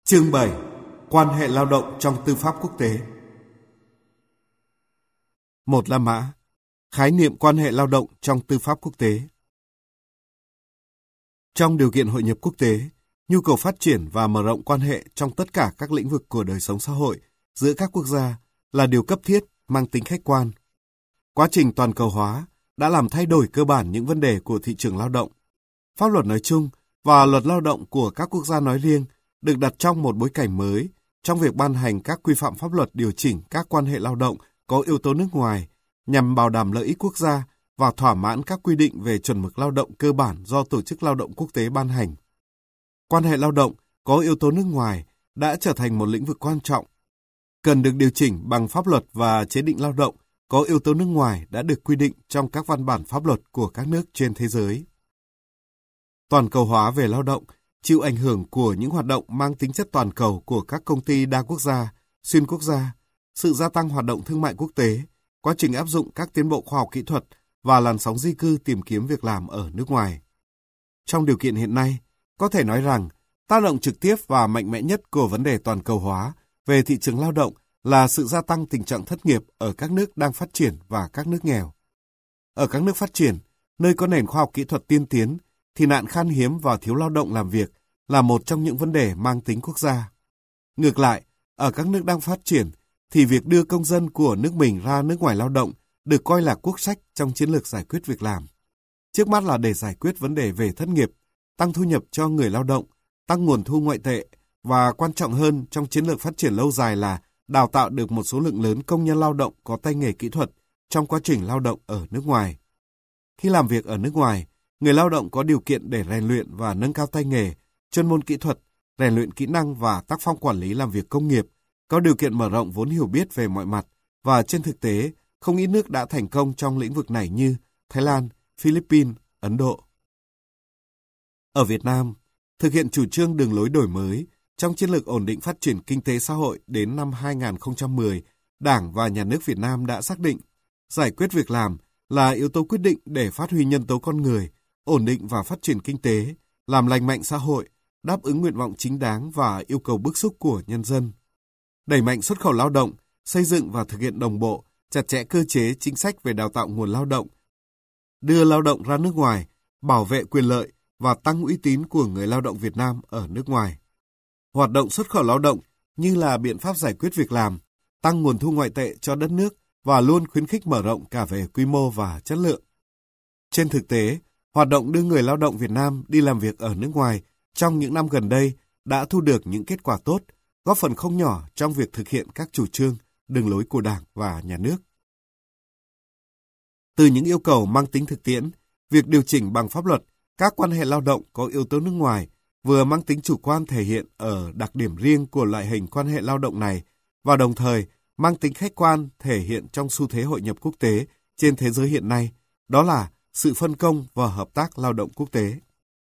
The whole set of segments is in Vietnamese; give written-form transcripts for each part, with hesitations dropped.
Chương 7. Quan hệ lao động trong tư pháp quốc tế. Một La Mã. Khái niệm quan hệ lao động trong tư pháp quốc tế. Trong điều kiện hội nhập quốc tế, nhu cầu phát triển và mở rộng quan hệ trong tất cả các lĩnh vực của đời sống xã hội giữa các quốc gia là điều cấp thiết, mang tính khách quan. Quá trình toàn cầu hóa đã làm thay đổi cơ bản những vấn đề của thị trường lao động. Pháp luật nói chung và luật lao động của các quốc gia nói riêng được đặt trong một bối cảnh mới trong việc ban hành các quy phạm pháp luật điều chỉnh các quan hệ lao động có yếu tố nước ngoài nhằm bảo đảm lợi ích quốc gia và thỏa mãn các quy định về chuẩn mực lao động cơ bản do Tổ chức Lao động Quốc tế ban hành. Quan hệ lao động có yếu tố nước ngoài đã trở thành một lĩnh vực quan trọng, cần được điều chỉnh bằng pháp luật và chế định lao động có yếu tố nước ngoài đã được quy định trong các văn bản pháp luật của các nước trên thế giới. Toàn cầu hóa về lao động chịu ảnh hưởng của những hoạt động mang tính chất toàn cầu của các công ty đa quốc gia, xuyên quốc gia, sự gia tăng hoạt động thương mại quốc tế, quá trình áp dụng các tiến bộ khoa học kỹ thuật và làn sóng di cư tìm kiếm việc làm ở nước ngoài. Trong điều kiện hiện nay, có thể nói rằng tác động trực tiếp và mạnh mẽ nhất của vấn đề toàn cầu hóa về thị trường lao động là sự gia tăng tình trạng thất nghiệp ở các nước đang phát triển và các nước nghèo. Ở các nước phát triển, nơi có nền khoa học kỹ thuật tiên tiến, thì nạn khan hiếm và thiếu lao động làm việc là một trong những vấn đề mang tính quốc gia. Ngược lại, ở các nước đang phát triển, thì việc đưa công dân của nước mình ra nước ngoài lao động được coi là quốc sách trong chiến lược giải quyết việc làm. Trước mắt là để giải quyết vấn đề về thất nghiệp, tăng thu nhập cho người lao động, tăng nguồn thu ngoại tệ và quan trọng hơn trong chiến lược phát triển lâu dài là đào tạo được một số lượng lớn công nhân lao động có tay nghề kỹ thuật trong quá trình lao động ở nước ngoài. Khi làm việc ở nước ngoài, người lao động có điều kiện để rèn luyện và nâng cao tay nghề, chuyên môn kỹ thuật, rèn luyện kỹ năng và tác phong quản lý làm việc công nghiệp, có điều kiện mở rộng vốn hiểu biết về mọi mặt và trên thực tế, không ít nước đã thành công trong lĩnh vực này như Thái Lan, Philippines, Ấn Độ. Ở Việt Nam, thực hiện chủ trương đường lối đổi mới trong chiến lược ổn định phát triển kinh tế xã hội đến năm 2010, Đảng và Nhà nước Việt Nam đã xác định giải quyết việc làm là yếu tố quyết định để phát huy nhân tố con người, ổn định và phát triển kinh tế, làm lành mạnh xã hội, đáp ứng nguyện vọng chính đáng và yêu cầu bức xúc của nhân dân. Đẩy mạnh xuất khẩu lao động, xây dựng và thực hiện đồng bộ, chặt chẽ cơ chế chính sách về đào tạo nguồn lao động, đưa lao động ra nước ngoài, bảo vệ quyền lợi và tăng uy tín của người lao động Việt Nam ở nước ngoài. Hoạt động xuất khẩu lao động như là biện pháp giải quyết việc làm, tăng nguồn thu ngoại tệ cho đất nước và luôn khuyến khích mở rộng cả về quy mô và chất lượng. Trên thực tế, hoạt động đưa người lao động Việt Nam đi làm việc ở nước ngoài trong những năm gần đây đã thu được những kết quả tốt, góp phần không nhỏ trong việc thực hiện các chủ trương, đường lối của Đảng và Nhà nước. Từ những yêu cầu mang tính thực tiễn, việc điều chỉnh bằng pháp luật các quan hệ lao động có yếu tố nước ngoài vừa mang tính chủ quan thể hiện ở đặc điểm riêng của loại hình quan hệ lao động này và đồng thời mang tính khách quan thể hiện trong xu thế hội nhập quốc tế trên thế giới hiện nay, đó là sự phân công và hợp tác lao động quốc tế.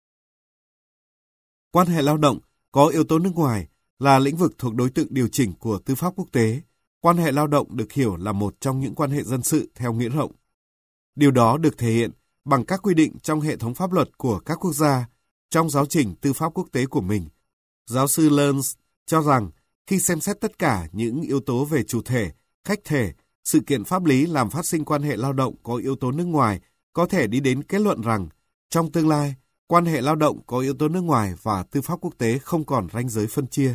Quan hệ lao động có yếu tố nước ngoài là lĩnh vực thuộc đối tượng điều chỉnh của tư pháp quốc tế. Quan hệ lao động được hiểu là một trong những quan hệ dân sự theo nghĩa rộng. Điều đó được thể hiện bằng các quy định trong hệ thống pháp luật của các quốc gia trong giáo trình tư pháp quốc tế của mình. Giáo sư Learns cho rằng khi xem xét tất cả những yếu tố về chủ thể, khách thể, sự kiện pháp lý làm phát sinh quan hệ lao động có yếu tố nước ngoài có thể đi đến kết luận rằng trong tương lai, quan hệ lao động có yếu tố nước ngoài và tư pháp quốc tế không còn ranh giới phân chia.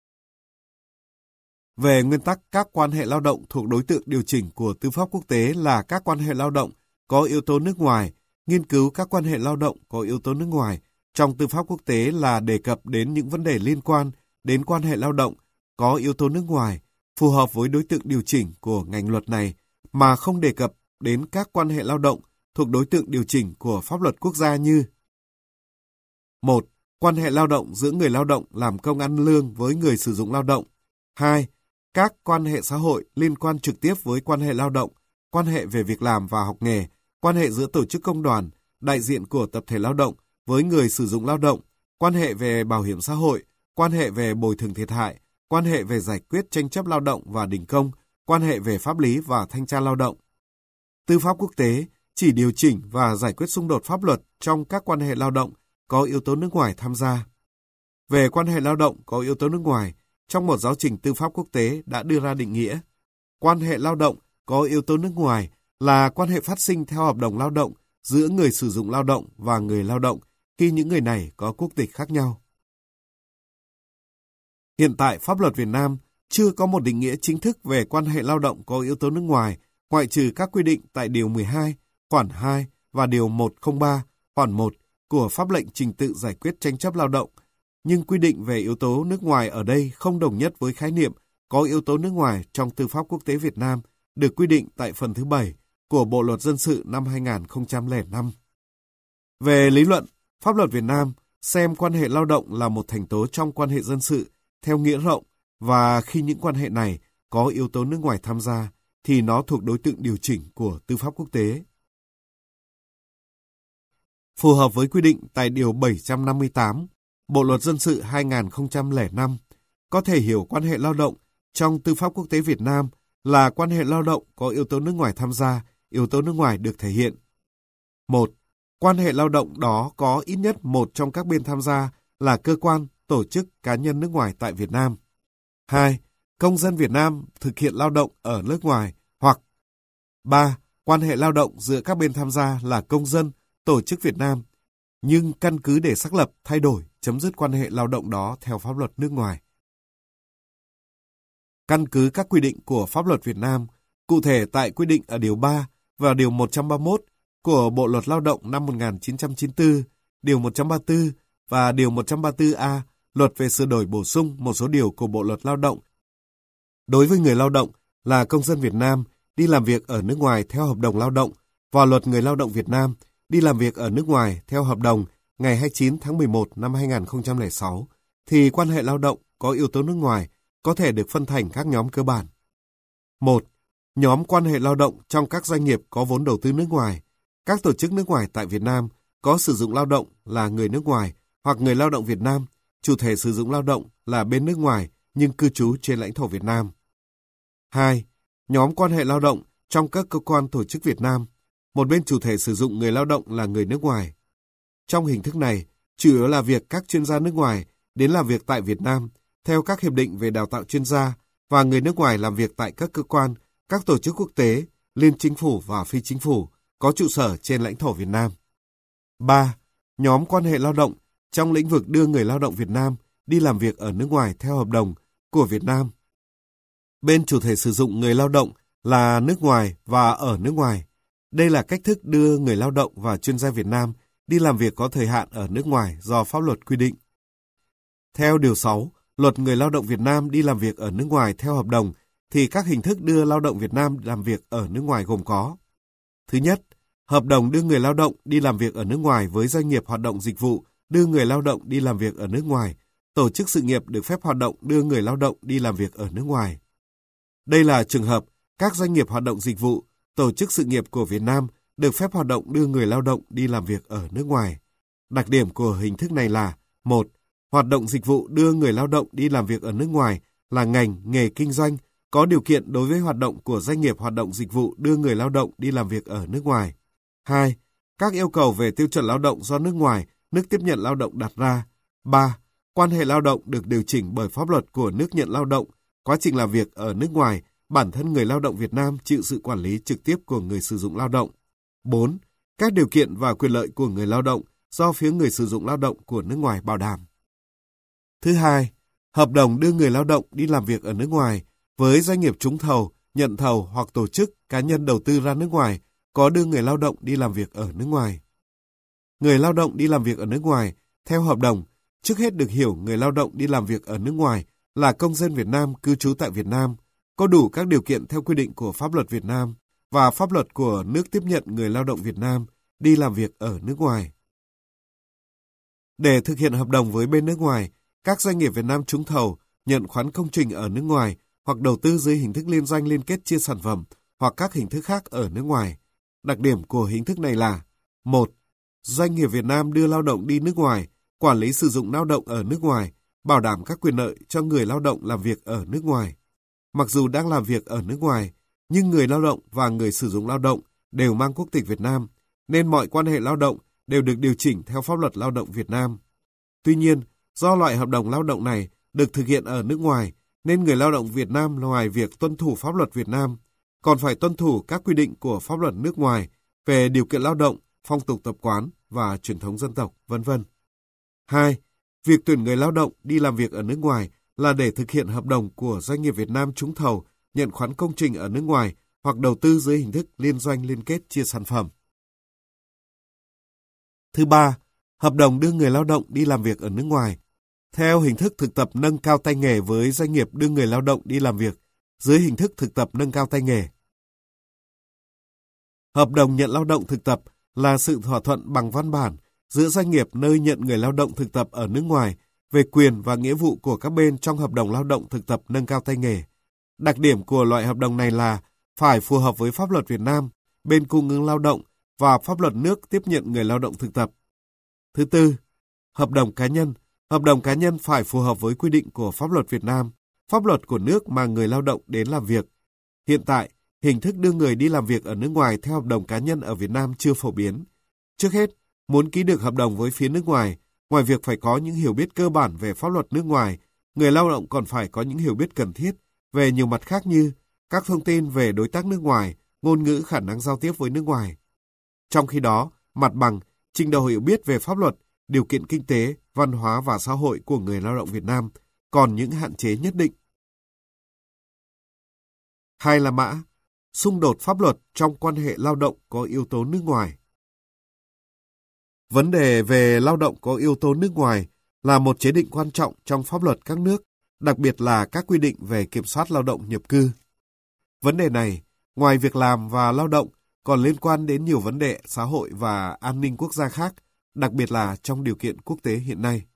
Về nguyên tắc, các quan hệ lao động thuộc đối tượng điều chỉnh của tư pháp quốc tế là các quan hệ lao động có yếu tố nước ngoài. Nghiên cứu các quan hệ lao động có yếu tố nước ngoài trong tư pháp quốc tế là đề cập đến những vấn đề liên quan đến quan hệ lao động có yếu tố nước ngoài, phù hợp với đối tượng điều chỉnh của ngành luật này, mà không đề cập đến các quan hệ lao động thuộc đối tượng điều chỉnh của pháp luật quốc gia như 1. Quan hệ lao động giữa người lao động làm công ăn lương với người sử dụng lao động. 2. Các quan hệ xã hội liên quan trực tiếp với quan hệ lao động, quan hệ về việc làm và học nghề, quan hệ giữa tổ chức công đoàn, đại diện của tập thể lao động với người sử dụng lao động, quan hệ về bảo hiểm xã hội, quan hệ về bồi thường thiệt hại, quan hệ về giải quyết tranh chấp lao động và đình công, quan hệ về pháp lý và thanh tra lao động. Tư pháp quốc tế chỉ điều chỉnh và giải quyết xung đột pháp luật trong các quan hệ lao động có yếu tố nước ngoài tham gia. về quan hệ lao động có yếu tố nước ngoài trong một giáo trình tư pháp quốc tế đã đưa ra định nghĩa. Quan hệ lao động có yếu tố nước ngoài là quan hệ phát sinh theo hợp đồng lao động giữa người sử dụng lao động và người lao động khi những người này có quốc tịch khác nhau. Hiện tại, pháp luật Việt Nam chưa có một định nghĩa chính thức về quan hệ lao động có yếu tố nước ngoài, ngoại trừ các quy định tại Điều 12, khoản 2 và Điều 103, khoản 1 của Pháp lệnh trình tự giải quyết tranh chấp lao động. Nhưng quy định về yếu tố nước ngoài ở đây không đồng nhất với khái niệm có yếu tố nước ngoài trong tư pháp quốc tế Việt Nam được quy định tại phần thứ 7 của Bộ Luật Dân sự năm 2005. Về lý luận, pháp luật Việt Nam xem quan hệ lao động là một thành tố trong quan hệ dân sự theo nghĩa rộng, và khi những quan hệ này có yếu tố nước ngoài tham gia thì nó thuộc đối tượng điều chỉnh của tư pháp quốc tế. Phù hợp với quy định tại Điều 758 Bộ Luật Dân sự 2005, có thể hiểu quan hệ lao động trong tư pháp quốc tế Việt Nam là quan hệ lao động có yếu tố nước ngoài tham gia, yếu tố nước ngoài được thể hiện. 1. Quan hệ lao động đó có ít nhất một trong các bên tham gia là cơ quan, tổ chức, cá nhân nước ngoài tại Việt Nam. 2. Công dân Việt Nam thực hiện lao động ở nước ngoài, hoặc 3. Quan hệ lao động giữa các bên tham gia là công dân, tổ chức Việt Nam, nhưng căn cứ để xác lập, thay đổi, chấm dứt quan hệ lao động đó theo pháp luật nước ngoài. Căn cứ các quy định của pháp luật Việt Nam, cụ thể tại quy định ở Điều 3 và Điều 131 của Bộ Luật Lao động năm 1994, Điều 134 và Điều 134A, Luật về sửa đổi bổ sung một số điều của Bộ Luật Lao động. Đối với người lao động là công dân Việt Nam đi làm việc ở nước ngoài theo hợp đồng lao động và Luật Người Lao động Việt Nam đi làm việc ở nước ngoài theo hợp đồng ngày 29 tháng 11 năm 2006, thì quan hệ lao động có yếu tố nước ngoài có thể được phân thành các nhóm cơ bản. 1. Nhóm quan hệ lao động trong các doanh nghiệp có vốn đầu tư nước ngoài, các tổ chức nước ngoài tại Việt Nam có sử dụng lao động là người nước ngoài hoặc người lao động Việt Nam, chủ thể sử dụng lao động là bên nước ngoài nhưng cư trú trên lãnh thổ Việt Nam. 2. Nhóm quan hệ lao động trong các cơ quan tổ chức Việt Nam, một bên chủ thể sử dụng người lao động là người nước ngoài. Trong hình thức này, chủ yếu là việc các chuyên gia nước ngoài đến làm việc tại Việt Nam theo các hiệp định về đào tạo chuyên gia và người nước ngoài làm việc tại các cơ quan, các tổ chức quốc tế, liên chính phủ và phi chính phủ có trụ sở trên lãnh thổ Việt Nam. 3. Nhóm quan hệ lao động trong lĩnh vực đưa người lao động Việt Nam đi làm việc ở nước ngoài theo hợp đồng của Việt Nam. Bên chủ thể sử dụng người lao động là nước ngoài và ở nước ngoài. Đây là cách thức đưa người lao động và chuyên gia Việt Nam đi làm việc có thời hạn ở nước ngoài do pháp luật quy định. Theo Điều 6, Luật Người Lao động Việt Nam đi làm việc ở nước ngoài theo hợp đồng thì các hình thức đưa lao động Việt Nam làm việc ở nước ngoài gồm có: Thứ nhất, hợp đồng đưa người lao động đi làm việc ở nước ngoài với doanh nghiệp hoạt động dịch vụ đưa người lao động đi làm việc ở nước ngoài, tổ chức sự nghiệp được phép hoạt động đưa người lao động đi làm việc ở nước ngoài. Đây là trường hợp các doanh nghiệp hoạt động dịch vụ, tổ chức sự nghiệp của Việt Nam được phép hoạt động đưa người lao động đi làm việc ở nước ngoài. Đặc điểm của hình thức này là: 1. Hoạt động dịch vụ đưa người lao động đi làm việc ở nước ngoài là ngành, nghề kinh doanh có điều kiện đối với hoạt động của doanh nghiệp hoạt động dịch vụ đưa người lao động đi làm việc ở nước ngoài. 2. Các yêu cầu về tiêu chuẩn lao động do nước ngoài, nước tiếp nhận lao động đặt ra. 3. Quan hệ lao động được điều chỉnh bởi pháp luật của nước nhận lao động. Quá trình làm việc ở nước ngoài, bản thân người lao động Việt Nam chịu sự quản lý trực tiếp của người sử dụng lao động. 4. Các điều kiện và quyền lợi của người lao động do phía người sử dụng lao động của nước ngoài bảo đảm. Thứ hai, hợp đồng đưa người lao động đi làm việc ở nước ngoài với doanh nghiệp trúng thầu, nhận thầu hoặc tổ chức cá nhân đầu tư ra nước ngoài có đưa người lao động đi làm việc ở nước ngoài. Người lao động đi làm việc ở nước ngoài theo hợp đồng trước hết được hiểu người lao động đi làm việc ở nước ngoài là công dân Việt Nam cư trú tại Việt Nam, có đủ các điều kiện theo quy định của pháp luật Việt Nam và pháp luật của nước tiếp nhận người lao động Việt Nam đi làm việc ở nước ngoài. Để thực hiện hợp đồng với bên nước ngoài, các doanh nghiệp Việt Nam trúng thầu, nhận khoán công trình ở nước ngoài hoặc đầu tư dưới hình thức liên doanh liên kết chia sản phẩm hoặc các hình thức khác ở nước ngoài. Đặc điểm của hình thức này là: 1. Doanh nghiệp Việt Nam đưa lao động đi nước ngoài, quản lý sử dụng lao động ở nước ngoài, bảo đảm các quyền lợi cho người lao động làm việc ở nước ngoài. Mặc dù đang làm việc ở nước ngoài, nhưng người lao động và người sử dụng lao động đều mang quốc tịch Việt Nam, nên mọi quan hệ lao động đều được điều chỉnh theo pháp luật lao động Việt Nam. Tuy nhiên, Do loại hợp đồng lao động này được thực hiện ở nước ngoài, nên người lao động Việt Nam ngoài việc tuân thủ pháp luật Việt Nam, còn phải tuân thủ các quy định của pháp luật nước ngoài về điều kiện lao động, phong tục tập quán và truyền thống dân tộc, vân vân. 2. Việc tuyển người lao động đi làm việc ở nước ngoài là để thực hiện hợp đồng của doanh nghiệp Việt Nam trúng thầu, nhận khoán công trình ở nước ngoài hoặc đầu tư dưới hình thức liên doanh liên kết chia sản phẩm. Thứ ba, hợp đồng đưa người lao động đi làm việc ở nước ngoài theo hình thức thực tập nâng cao tay nghề với doanh nghiệp đưa người lao động đi làm việc dưới hình thức thực tập nâng cao tay nghề. Hợp đồng nhận lao động thực tập là sự thỏa thuận bằng văn bản giữa doanh nghiệp nơi nhận người lao động thực tập ở nước ngoài về quyền và nghĩa vụ của các bên trong hợp đồng lao động thực tập nâng cao tay nghề. Đặc điểm của loại hợp đồng này là phải phù hợp với pháp luật Việt Nam, bên cung ứng lao động và pháp luật nước tiếp nhận người lao động thực tập. Thứ tư, hợp đồng cá nhân. Hợp đồng cá nhân phải phù hợp với quy định của pháp luật Việt Nam, pháp luật của nước mà người lao động đến làm việc. Hiện tại, hình thức đưa người đi làm việc ở nước ngoài theo hợp đồng cá nhân ở Việt Nam chưa phổ biến. Trước hết, muốn ký được hợp đồng với phía nước ngoài, ngoài việc phải có những hiểu biết cơ bản về pháp luật nước ngoài, người lao động còn phải có những hiểu biết cần thiết về nhiều mặt khác như các thông tin về đối tác nước ngoài, ngôn ngữ khả năng giao tiếp với nước ngoài. Trong khi đó, mặt bằng, trình độ hiểu biết về pháp luật, điều kiện kinh tế, văn hóa và xã hội của người lao động Việt Nam còn những hạn chế nhất định. 2 là mã, xung đột pháp luật trong quan hệ lao động có yếu tố nước ngoài. Vấn đề về lao động có yếu tố nước ngoài là một chế định quan trọng trong pháp luật các nước, đặc biệt là các quy định về kiểm soát lao động nhập cư. Vấn đề này, ngoài việc làm và lao động, còn liên quan đến nhiều vấn đề xã hội và an ninh quốc gia khác, đặc biệt là trong điều kiện quốc tế hiện nay.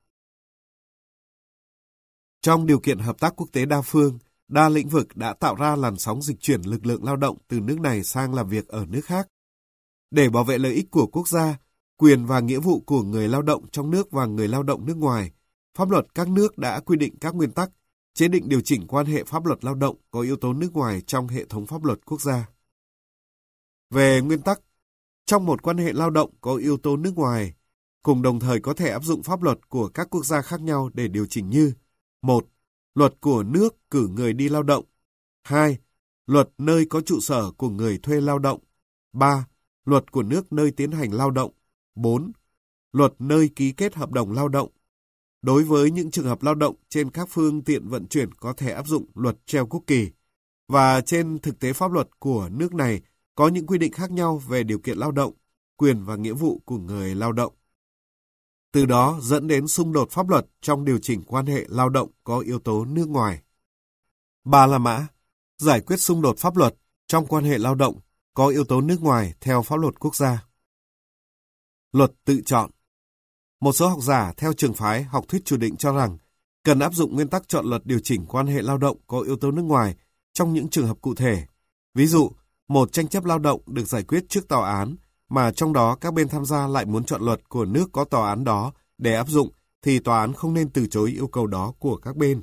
Trong điều kiện hợp tác quốc tế đa phương, đa lĩnh vực đã tạo ra làn sóng dịch chuyển lực lượng lao động từ nước này sang làm việc ở nước khác. Để bảo vệ lợi ích của quốc gia, quyền và nghĩa vụ của người lao động trong nước và người lao động nước ngoài, pháp luật các nước đã quy định các nguyên tắc, chế định điều chỉnh quan hệ pháp luật lao động có yếu tố nước ngoài trong hệ thống pháp luật quốc gia. Về nguyên tắc, trong một quan hệ lao động có yếu tố nước ngoài, cùng đồng thời có thể áp dụng pháp luật của các quốc gia khác nhau để điều chỉnh như: 1. Luật của nước cử người đi lao động. 2. Luật nơi có trụ sở của người thuê lao động. 3. Luật của nước nơi tiến hành lao động. 4. Luật nơi ký kết hợp đồng lao động. Đối với những trường hợp lao động trên các phương tiện vận chuyển có thể áp dụng luật treo quốc kỳ. Và trên thực tế pháp luật của nước này có những quy định khác nhau về điều kiện lao động, quyền và nghĩa vụ của người lao động. Từ đó dẫn đến xung đột pháp luật trong điều chỉnh quan hệ lao động có yếu tố nước ngoài. 3 là mã, giải quyết xung đột pháp luật trong quan hệ lao động có yếu tố nước ngoài theo pháp luật quốc gia. Luật tự chọn. Một số học giả theo trường phái học thuyết chủ định cho rằng cần áp dụng nguyên tắc chọn luật điều chỉnh quan hệ lao động có yếu tố nước ngoài trong những trường hợp cụ thể. Ví dụ, một tranh chấp lao động được giải quyết trước tòa án mà trong đó các bên tham gia lại muốn chọn luật của nước có tòa án đó để áp dụng thì tòa án không nên từ chối yêu cầu đó của các bên.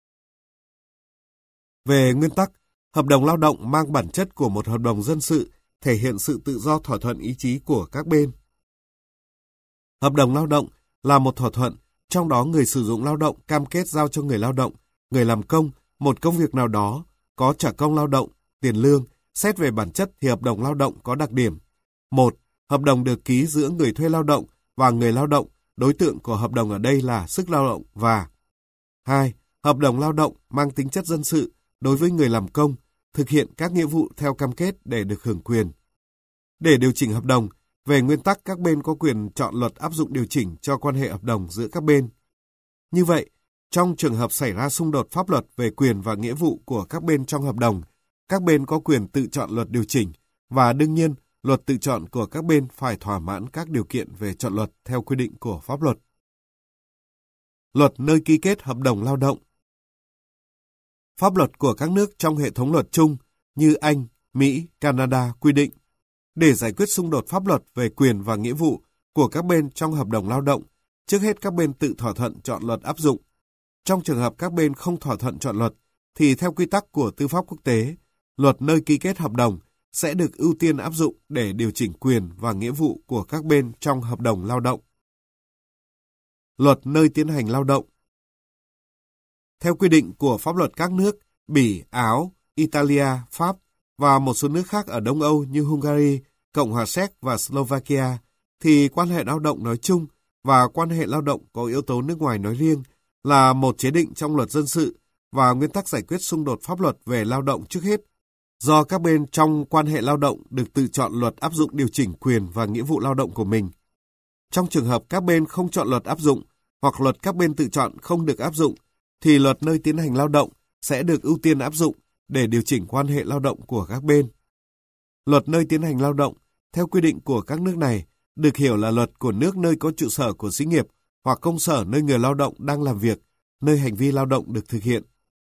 Về nguyên tắc, hợp đồng lao động mang bản chất của một hợp đồng dân sự, thể hiện sự tự do thỏa thuận ý chí của các bên. Hợp đồng lao động là một thỏa thuận, trong đó người sử dụng lao động cam kết giao cho người lao động, người làm công, một công việc nào đó, có trả công lao động, tiền lương. Xét về bản chất thì hợp đồng lao động có đặc điểm: 1. Hợp đồng được ký giữa người thuê lao động và người lao động, đối tượng của hợp đồng ở đây là sức lao động và 2. Hợp đồng lao động mang tính chất dân sự đối với người làm công, thực hiện các nghĩa vụ theo cam kết để được hưởng quyền. Để điều chỉnh hợp đồng, về nguyên tắc các bên có quyền chọn luật áp dụng điều chỉnh cho quan hệ hợp đồng giữa các bên. Như vậy, trong trường hợp xảy ra xung đột pháp luật về quyền và nghĩa vụ của các bên trong hợp đồng, các bên có quyền tự chọn luật điều chỉnh và đương nhiên, luật tự chọn của các bên phải thỏa mãn các điều kiện về chọn luật theo quy định của pháp luật. Luật nơi ký kết hợp đồng lao động. Pháp luật của các nước trong hệ thống luật chung như Anh, Mỹ, Canada quy định, để giải quyết xung đột pháp luật về quyền và nghĩa vụ của các bên trong hợp đồng lao động, trước hết các bên tự thỏa thuận chọn luật áp dụng. Trong trường hợp các bên không thỏa thuận chọn luật, thì theo quy tắc của tư pháp quốc tế, luật nơi ký kết hợp đồng sẽ được ưu tiên áp dụng để điều chỉnh quyền và nghĩa vụ của các bên trong hợp đồng lao động. Luật nơi tiến hành lao động. Theo quy định của pháp luật các nước Bỉ, Áo, Italia, Pháp và một số nước khác ở Đông Âu như Hungary, Cộng hòa Séc và Slovakia, thì quan hệ lao động nói chung và quan hệ lao động có yếu tố nước ngoài nói riêng là một chế định trong luật dân sự và nguyên tắc giải quyết xung đột pháp luật về lao động trước hết, do các bên trong quan hệ lao động được tự chọn luật áp dụng điều chỉnh quyền và nghĩa vụ lao động của mình. Trong trường hợp các bên không chọn luật áp dụng hoặc luật các bên tự chọn không được áp dụng, thì luật nơi tiến hành lao động sẽ được ưu tiên áp dụng để điều chỉnh quan hệ lao động của các bên. Luật nơi tiến hành lao động, theo quy định của các nước này, được hiểu là luật của nước nơi có trụ sở của xí nghiệp hoặc công sở nơi người lao động đang làm việc, nơi hành vi lao động được thực hiện.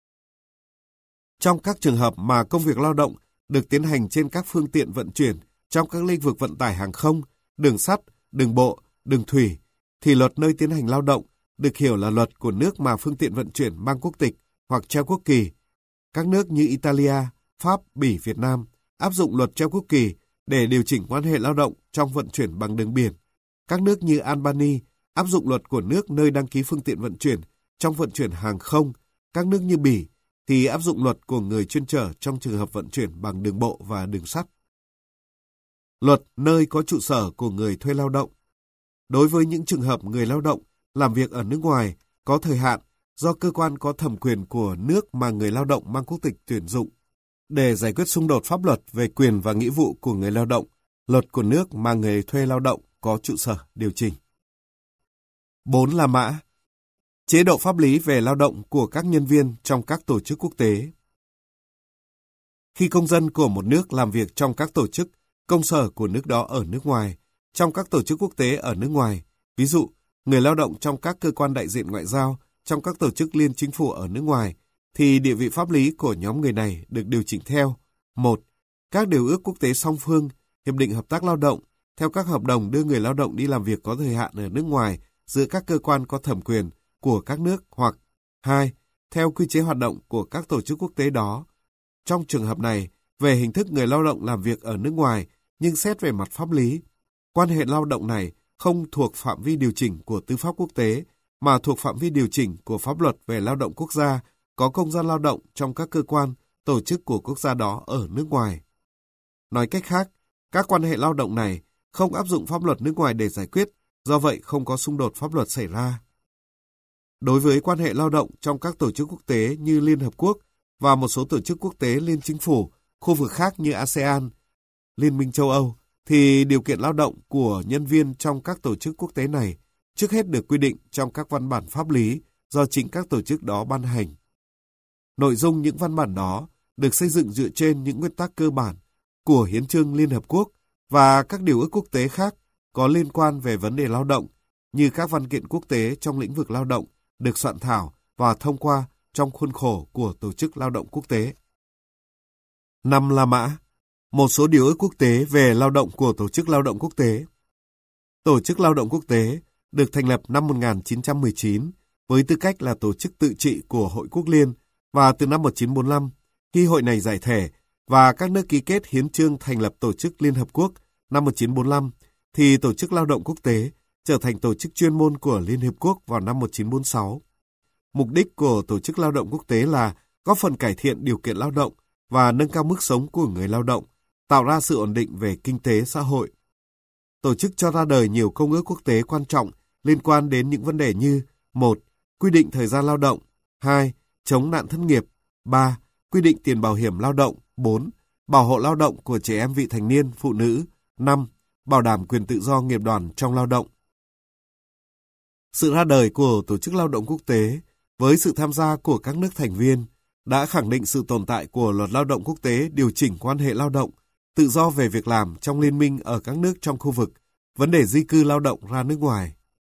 Trong các trường hợp mà công việc lao động được tiến hành trên các phương tiện vận chuyển trong các lĩnh vực vận tải hàng không, đường sắt, đường bộ, đường thủy, thì luật nơi tiến hành lao động được hiểu là luật của nước mà phương tiện vận chuyển mang quốc tịch hoặc treo quốc kỳ. Các nước như Italia, Pháp, Bỉ, Việt Nam áp dụng luật treo quốc kỳ để điều chỉnh quan hệ lao động trong vận chuyển bằng đường biển. Các nước như Albania áp dụng luật của nước nơi đăng ký phương tiện vận chuyển trong vận chuyển hàng không. Các nước như Bỉ thì áp dụng luật của người chuyên chở trong trường hợp vận chuyển bằng đường bộ và đường sắt. Luật nơi có trụ sở của người thuê lao động. Đối với những trường hợp người lao động làm việc ở nước ngoài có thời hạn do cơ quan có thẩm quyền của nước mà người lao động mang quốc tịch tuyển dụng, để giải quyết xung đột pháp luật về quyền và nghĩa vụ của người lao động, luật của nước mà người thuê lao động có trụ sở điều chỉnh. 4. La Mã. Chế độ pháp lý về lao động của các nhân viên trong các tổ chức quốc tế. Khi công dân của một nước làm việc trong các tổ chức, công sở của nước đó ở nước ngoài, trong các tổ chức quốc tế ở nước ngoài, ví dụ, người lao động trong các cơ quan đại diện ngoại giao, trong các tổ chức liên chính phủ ở nước ngoài, thì địa vị pháp lý của nhóm người này được điều chỉnh theo: 1. Các điều ước quốc tế song phương, hiệp định hợp tác lao động, theo các hợp đồng đưa người lao động đi làm việc có thời hạn ở nước ngoài giữa các cơ quan có thẩm quyền của các nước, hoặc 2. Theo quy chế hoạt động của các tổ chức quốc tế đó. Trong trường hợp này, về hình thức người lao động làm việc ở nước ngoài, nhưng xét về mặt pháp lý, quan hệ lao động này không thuộc phạm vi điều chỉnh của tư pháp quốc tế, mà thuộc phạm vi điều chỉnh của pháp luật về lao động quốc gia có công dân lao động trong các cơ quan, tổ chức của quốc gia đó ở nước ngoài. Nói cách khác, các quan hệ lao động này không áp dụng pháp luật nước ngoài để giải quyết, do vậy không có xung đột pháp luật xảy ra. Đối với quan hệ lao động trong các tổ chức quốc tế như Liên Hợp Quốc và một số tổ chức quốc tế liên chính phủ, khu vực khác như ASEAN, Liên minh châu Âu, thì điều kiện lao động của nhân viên trong các tổ chức quốc tế này trước hết được quy định trong các văn bản pháp lý do chính các tổ chức đó ban hành. Nội dung những văn bản đó được xây dựng dựa trên những nguyên tắc cơ bản của Hiến chương Liên Hợp Quốc và các điều ước quốc tế khác có liên quan về vấn đề lao động, như các văn kiện quốc tế trong lĩnh vực lao động được soạn thảo và thông qua trong khuôn khổ của Tổ chức Lao động Quốc tế. 5. La Mã. Một số điều ước quốc tế về lao động của Tổ chức Lao động Quốc tế. Tổ chức Lao động Quốc tế được thành lập năm 1919 với tư cách là tổ chức tự trị của Hội Quốc Liên, và từ năm 1945, khi hội này giải thể và các nước ký kết hiến chương thành lập Tổ chức Liên Hợp Quốc năm 1945, thì Tổ chức Lao động Quốc tế trở thành tổ chức chuyên môn của Liên Hiệp Quốc vào năm 1946. Mục đích của Tổ chức Lao động Quốc tế là góp phần cải thiện điều kiện lao động và nâng cao mức sống của người lao động, tạo ra sự ổn định về kinh tế xã hội. Tổ chức cho ra đời nhiều công ước quốc tế quan trọng liên quan đến những vấn đề như: 1. Quy định thời gian lao động. 2. Chống nạn thất nghiệp. 3. Quy định tiền bảo hiểm lao động. 4. Bảo hộ lao động của trẻ em vị thành niên, phụ nữ. 5. Bảo đảm quyền tự do nghiệp đoàn trong lao động. Sự ra đời của Tổ chức Lao động Quốc tế với sự tham gia của các nước thành viên đã khẳng định sự tồn tại của luật lao động quốc tế điều chỉnh quan hệ lao động, tự do về việc làm trong liên minh ở các nước trong khu vực, vấn đề di cư lao động ra nước ngoài.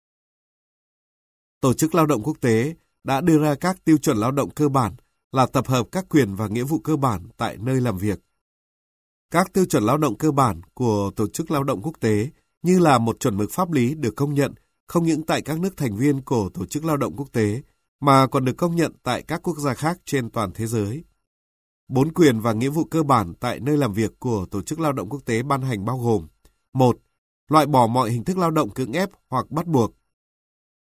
Tổ chức Lao động Quốc tế đã đưa ra các tiêu chuẩn lao động cơ bản là tập hợp các quyền và nghĩa vụ cơ bản tại nơi làm việc. Các tiêu chuẩn lao động cơ bản của Tổ chức Lao động Quốc tế như là một chuẩn mực pháp lý được công nhận không những tại các nước thành viên của Tổ chức Lao động Quốc tế, mà còn được công nhận tại các quốc gia khác trên toàn thế giới. 4 quyền và nghĩa vụ cơ bản tại nơi làm việc của Tổ chức Lao động Quốc tế ban hành bao gồm: 1. Loại bỏ mọi hình thức lao động cưỡng ép hoặc bắt buộc.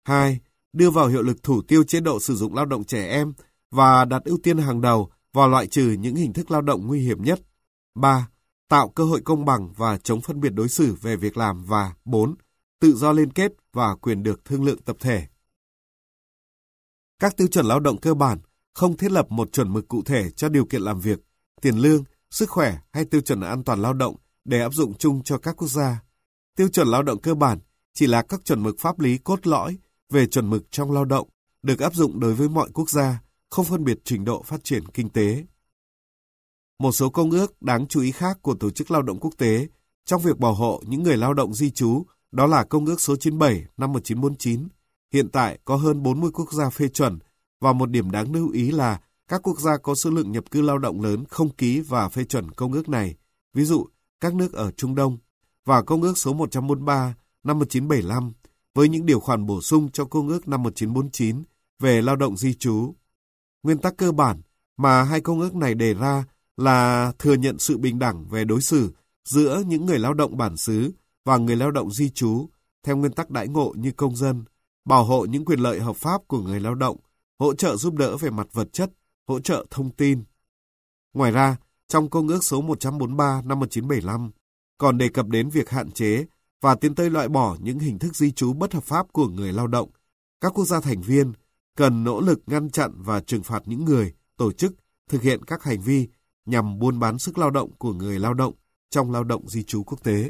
2. Đưa vào hiệu lực thủ tiêu chế độ sử dụng lao động trẻ em và đặt ưu tiên hàng đầu vào loại trừ những hình thức lao động nguy hiểm nhất. 3. Tạo cơ hội công bằng và chống phân biệt đối xử về việc làm và 4. Tự do liên kết và quyền được thương lượng tập thể. Các tiêu chuẩn lao động cơ bản không thiết lập một chuẩn mực cụ thể cho điều kiện làm việc, tiền lương, sức khỏe hay tiêu chuẩn an toàn lao động để áp dụng chung cho các quốc gia. Tiêu chuẩn lao động cơ bản chỉ là các chuẩn mực pháp lý cốt lõi về chuẩn mực trong lao động, được áp dụng đối với mọi quốc gia, không phân biệt trình độ phát triển kinh tế. Một số công ước đáng chú ý khác của Tổ chức Lao động Quốc tế trong việc bảo hộ những người lao động di trú, đó là Công ước số 97 năm 1949. Hiện tại có hơn 40 quốc gia phê chuẩn, và một điểm đáng lưu ý là các quốc gia có số lượng nhập cư lao động lớn không ký và phê chuẩn công ước này, ví dụ các nước ở Trung Đông, và Công ước số 143 năm 1975 với những điều khoản bổ sung cho Công ước năm 1949 về lao động di trú. Nguyên tắc cơ bản mà hai công ước này đề ra là thừa nhận sự bình đẳng về đối xử giữa những người lao động bản xứ và người lao động di trú theo nguyên tắc đãi ngộ như công dân, bảo hộ những quyền lợi hợp pháp của người lao động, hỗ trợ giúp đỡ về mặt vật chất, hỗ trợ thông tin. Ngoài ra, trong Công ước số 143 năm 1975 còn đề cập đến việc hạn chế và tiến tới loại bỏ những hình thức di trú bất hợp pháp của người lao động. Các quốc gia thành viên cần nỗ lực ngăn chặn và trừng phạt những người, tổ chức thực hiện các hành vi nhằm buôn bán sức lao động của người lao động trong lao động di trú quốc tế.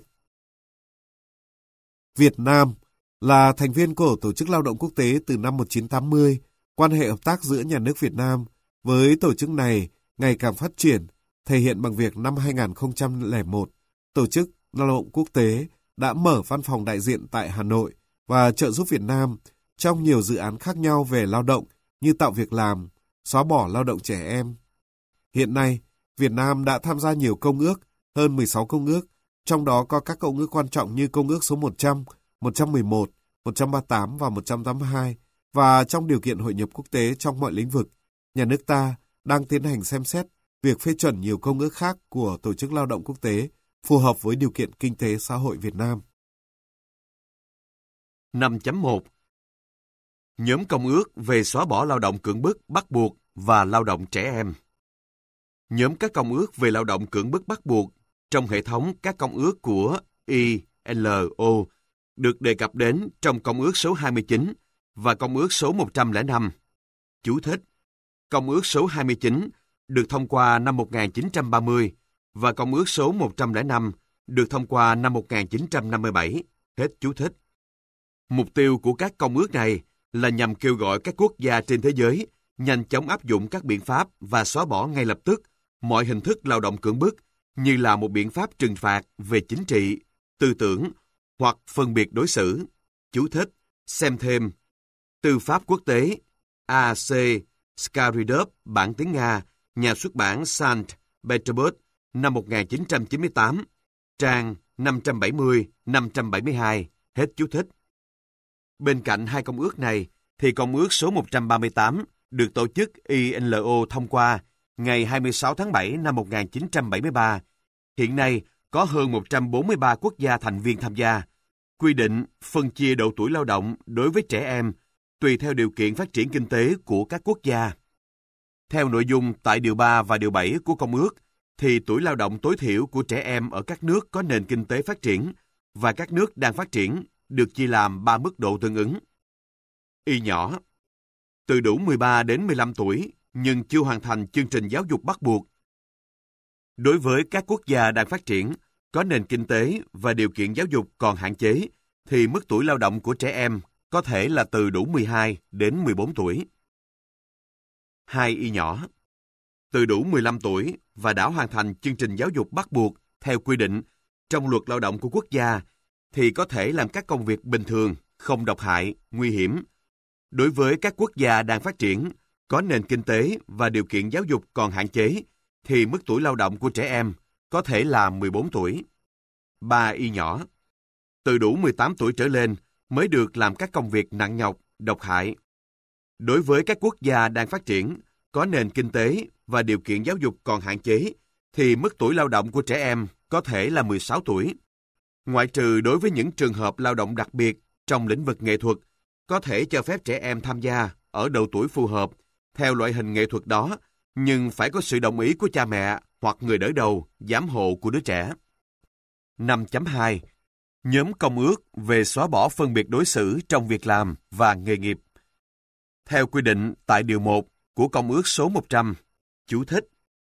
Việt Nam là thành viên của Tổ chức Lao động Quốc tế từ năm 1980. Quan hệ hợp tác giữa nhà nước Việt Nam với tổ chức này ngày càng phát triển, thể hiện bằng việc năm 2001, Tổ chức Lao động Quốc tế đã mở văn phòng đại diện tại Hà Nội và trợ giúp Việt Nam trong nhiều dự án khác nhau về lao động như tạo việc làm, xóa bỏ lao động trẻ em. Hiện nay, Việt Nam đã tham gia nhiều công ước, hơn 16 công ước, trong đó có các công ước quan trọng như Công ước số 100, 111, 138 và 182, và trong điều kiện hội nhập quốc tế trong mọi lĩnh vực, nhà nước ta đang tiến hành xem xét việc phê chuẩn nhiều công ước khác của Tổ chức Lao động Quốc tế phù hợp với điều kiện kinh tế xã hội Việt Nam. 5.1 Nhóm công ước về xóa bỏ lao động cưỡng bức bắt buộc và lao động trẻ em. Nhóm các công ước về lao động cưỡng bức bắt buộc trong hệ thống các công ước của ILO được đề cập đến trong Công ước số 29 và Công ước số 105. Chú thích: Công ước số 29 được thông qua năm 1930 và Công ước số 105 được thông qua năm 1957. Hết chú thích. Mục tiêu của các công ước này là nhằm kêu gọi các quốc gia trên thế giới nhanh chóng áp dụng các biện pháp và xóa bỏ ngay lập tức mọi hình thức lao động cưỡng bức như là một biện pháp trừng phạt về chính trị, tư tưởng hoặc phân biệt đối xử. Chú thích: xem thêm Tư pháp quốc tế A.C. Skaridov, bản tiếng Nga, nhà xuất bản Sankt Petersburg, năm 1998, trang 570-572. Hết chú thích. Bên cạnh hai công ước này, thì Công ước số 138 được Tổ chức ILO thông qua ngày 26 tháng 7 năm 1973. Hiện nay có hơn 143 quốc gia thành viên tham gia, quy định phân chia độ tuổi lao động đối với trẻ em tùy theo điều kiện phát triển kinh tế của các quốc gia. Theo nội dung tại Điều 3 và Điều 7 của Công ước, thì tuổi lao động tối thiểu của trẻ em ở các nước có nền kinh tế phát triển và các nước đang phát triển được chia làm 3 mức độ tương ứng. Y nhỏ, từ đủ 13 đến 15 tuổi nhưng chưa hoàn thành chương trình giáo dục bắt buộc. Đối với các quốc gia đang phát triển, có nền kinh tế và điều kiện giáo dục còn hạn chế, thì mức tuổi lao động của trẻ em có thể là từ đủ 12 đến 14 tuổi. 2 y nhỏ, từ đủ 15 tuổi và đã hoàn thành chương trình giáo dục bắt buộc theo quy định trong luật lao động của quốc gia, thì có thể làm các công việc bình thường, không độc hại, nguy hiểm. Đối với các quốc gia đang phát triển, có nền kinh tế và điều kiện giáo dục còn hạn chế, thì mức tuổi lao động của trẻ em có thể là 14 tuổi. 3 y nhỏ, từ đủ 18 tuổi trở lên mới được làm các công việc nặng nhọc, độc hại. Đối với các quốc gia đang phát triển, có nền kinh tế và điều kiện giáo dục còn hạn chế, thì mức tuổi lao động của trẻ em có thể là 16 tuổi. Ngoại trừ đối với những trường hợp lao động đặc biệt trong lĩnh vực nghệ thuật có thể cho phép trẻ em tham gia ở độ tuổi phù hợp theo loại hình nghệ thuật đó, nhưng phải có sự đồng ý của cha mẹ hoặc người đỡ đầu, giám hộ của đứa trẻ. 5.2. Nhóm công ước về xóa bỏ phân biệt đối xử trong việc làm và nghề nghiệp. Theo quy định tại Điều 1 của Công ước số 100, chú thích.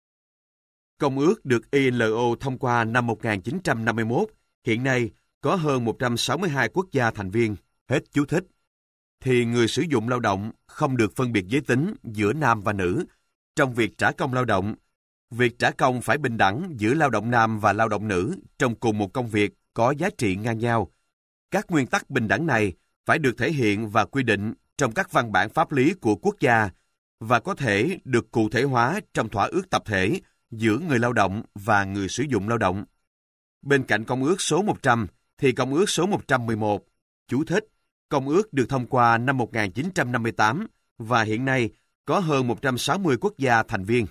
Công ước được ILO thông qua năm 1951, hiện nay có hơn 162 quốc gia thành viên, hết chú thích. Thì người sử dụng lao động không được phân biệt giới tính giữa nam và nữ trong việc trả công lao động. Việc trả công phải bình đẳng giữa lao động nam và lao động nữ trong cùng một công việc có giá trị ngang nhau. Các nguyên tắc bình đẳng này phải được thể hiện và quy định trong các văn bản pháp lý của quốc gia và có thể được cụ thể hóa trong thỏa ước tập thể giữa người lao động và người sử dụng lao động. Bên cạnh Công ước số 100 thì Công ước số 111, chú thích, Công ước được thông qua năm 1958 và hiện nay có hơn 160 quốc gia thành viên.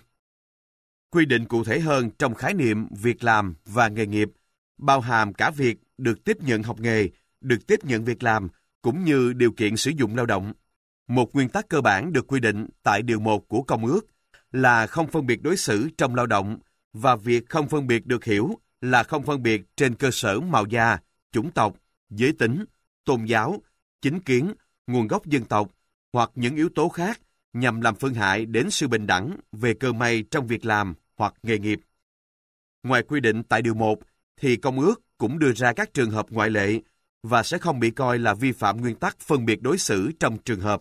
Quy định cụ thể hơn trong khái niệm việc làm và nghề nghiệp, bao hàm cả việc được tiếp nhận học nghề, được tiếp nhận việc làm, cũng như điều kiện sử dụng lao động. Một nguyên tắc cơ bản được quy định tại Điều 1 của Công ước là không phân biệt đối xử trong lao động, và việc không phân biệt được hiểu là không phân biệt trên cơ sở màu da, chủng tộc, giới tính, tôn giáo, chính kiến, nguồn gốc dân tộc hoặc những yếu tố khác nhằm làm phương hại đến sự bình đẳng về cơ may trong việc làm hoặc nghề nghiệp. Ngoài quy định tại Điều 1, thì Công ước cũng đưa ra các trường hợp ngoại lệ và sẽ không bị coi là vi phạm nguyên tắc phân biệt đối xử trong trường hợp.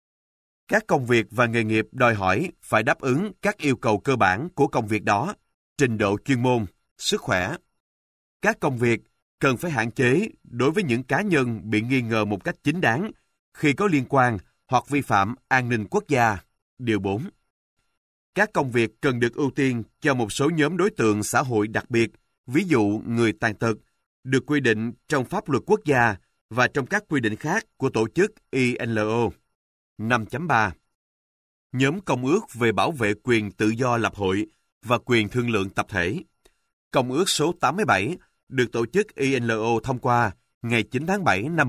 Các công việc và nghề nghiệp đòi hỏi phải đáp ứng các yêu cầu cơ bản của công việc đó, trình độ chuyên môn, sức khỏe. Các công việc cần phải hạn chế đối với những cá nhân bị nghi ngờ một cách chính đáng khi có liên quan hoặc vi phạm an ninh quốc gia. Điều 4. Các công việc cần được ưu tiên cho một số nhóm đối tượng xã hội đặc biệt, ví dụ người tàn tật, được quy định trong pháp luật quốc gia và trong các quy định khác của tổ chức ILO. 5.3. Nhóm công ước về bảo vệ quyền tự do lập hội và quyền thương lượng tập thể. Công ước số 87 được tổ chức ILO thông qua ngày 9 tháng 7 năm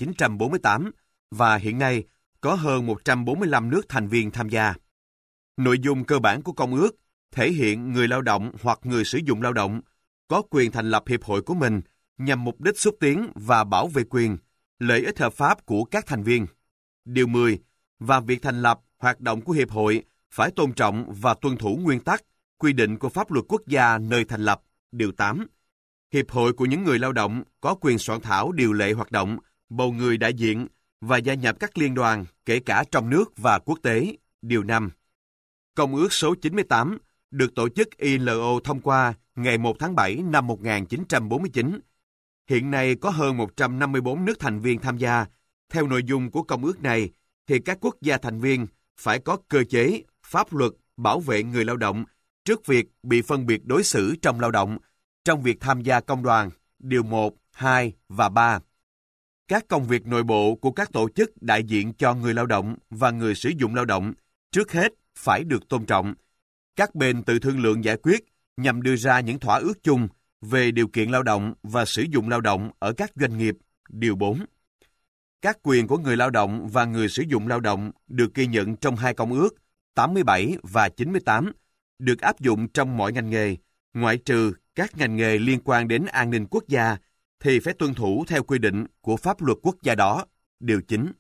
1948 và hiện nay có hơn 145 nước thành viên tham gia. Nội dung cơ bản của công ước thể hiện người lao động hoặc người sử dụng lao động có quyền thành lập hiệp hội của mình nhằm mục đích xúc tiến và bảo vệ quyền, lợi ích hợp pháp của các thành viên. Điều 10. Và việc thành lập, hoạt động của hiệp hội phải tôn trọng và tuân thủ nguyên tắc, quy định của pháp luật quốc gia nơi thành lập. Điều 8. Hiệp hội của những người lao động có quyền soạn thảo điều lệ hoạt động, bầu người đại diện và gia nhập các liên đoàn, kể cả trong nước và quốc tế. Điều 5. Công ước số 98 được tổ chức ILO thông qua ngày 1 tháng 7 năm 1949. Hiện nay có hơn 154 nước thành viên tham gia. Theo nội dung của công ước này, thì các quốc gia thành viên phải có cơ chế, pháp luật bảo vệ người lao động trước việc bị phân biệt đối xử trong lao động, trong việc tham gia công đoàn, điều 1, 2 và 3. Các công việc nội bộ của các tổ chức đại diện cho người lao động và người sử dụng lao động trước hết phải được tôn trọng. Các bên tự thương lượng giải quyết nhằm đưa ra những thỏa ước chung về điều kiện lao động và sử dụng lao động ở các doanh nghiệp, điều 4. Các quyền của người lao động và người sử dụng lao động được ghi nhận trong hai công ước 87 và 98, được áp dụng trong mọi ngành nghề, ngoại trừ các ngành nghề liên quan đến an ninh quốc gia, thì phải tuân thủ theo quy định của pháp luật quốc gia đó, điều 9.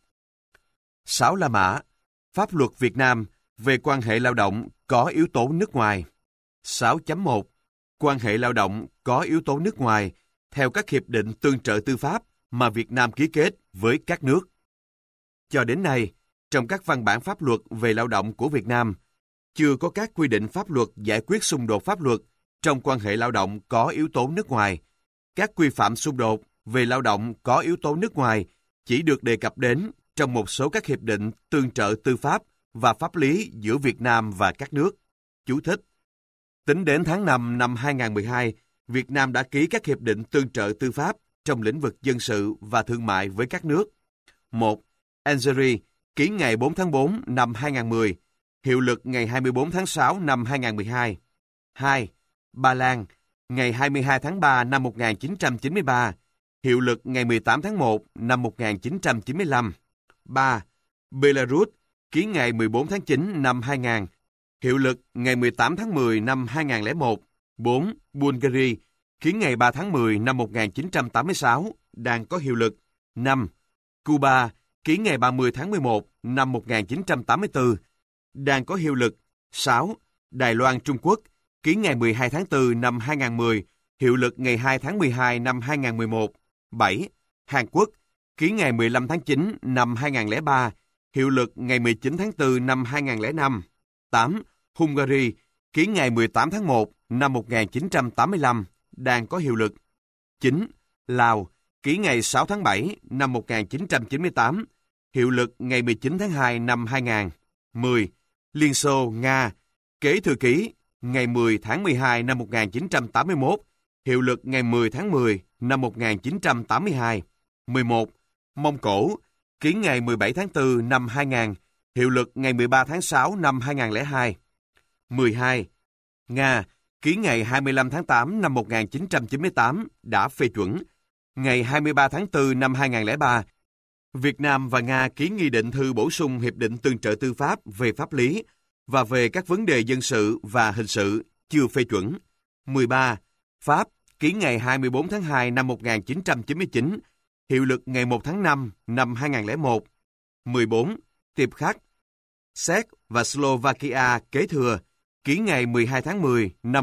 6 La Mã, pháp luật Việt Nam về quan hệ lao động có yếu tố nước ngoài. 6.1. Quan hệ lao động có yếu tố nước ngoài theo các hiệp định tương trợ tư pháp mà Việt Nam ký kết với các nước. Cho đến nay, trong các văn bản pháp luật về lao động của Việt Nam, chưa có các quy định pháp luật giải quyết xung đột pháp luật trong quan hệ lao động có yếu tố nước ngoài. Các quy phạm xung đột về lao động có yếu tố nước ngoài chỉ được đề cập đến trong một số các hiệp định tương trợ tư pháp và pháp lý giữa Việt Nam và các nước. Chú thích. Tính đến tháng 5 năm 2012, Việt Nam đã ký các hiệp định tương trợ tư pháp trong lĩnh vực dân sự và thương mại với các nước. 1. Algeria, ký ngày 4 tháng 4 năm 2010, hiệu lực ngày 24 tháng 6 năm 2012. 2. Ba Lan, ngày 22 tháng 3 năm 1993, hiệu lực ngày 18 tháng 1 năm 1995. 3. Belarus, ký ngày 14 tháng 9 năm 2000, hiệu lực ngày 18 tháng 10 năm 2001. 4. Bulgaria, ký ngày 3 tháng 10 năm 1986, đang có hiệu lực. 5. Cuba, ký ngày 30 tháng 11 năm 1984, đang có hiệu lực. 6. Đài Loan Trung Quốc, ký ngày 12 tháng 4 năm 2010, hiệu lực ngày 2 tháng 12 năm 2011. 7. Hàn Quốc, ký ngày 15 tháng 9 năm 2003, hiệu lực ngày 19 tháng 4 năm 2005. 8. Hungary, ký ngày 18 tháng 1 năm 1985, đang có hiệu lực. 9. Lào, ký ngày 6 tháng 7 năm 1998, hiệu lực ngày 19 tháng 2 năm 2000. 10. Liên Xô, Nga, ký thừa ký ngày 10 tháng 12 năm 1981, hiệu lực ngày 10 tháng 10 năm 1982. 11. Mông Cổ, ký ngày 17 tháng 4 năm 2000, hiệu lực ngày 13 tháng 6 năm 2002. 12. Nga, ký ngày 25 tháng 8 năm 1998, đã phê chuẩn. Ngày 23 tháng 4 năm 2003, Việt Nam và Nga ký nghị định thư bổ sung Hiệp định Tương trợ Tư pháp về pháp lý và về các vấn đề dân sự và hình sự, chưa phê chuẩn. 13. Pháp, ký ngày 24 tháng 2 năm 1999, hiệu lực ngày 1 tháng 5 năm 2001. 14. Tiếp khắc. Séc và Slovakia kế thừa, ký ngày 12 tháng 10 năm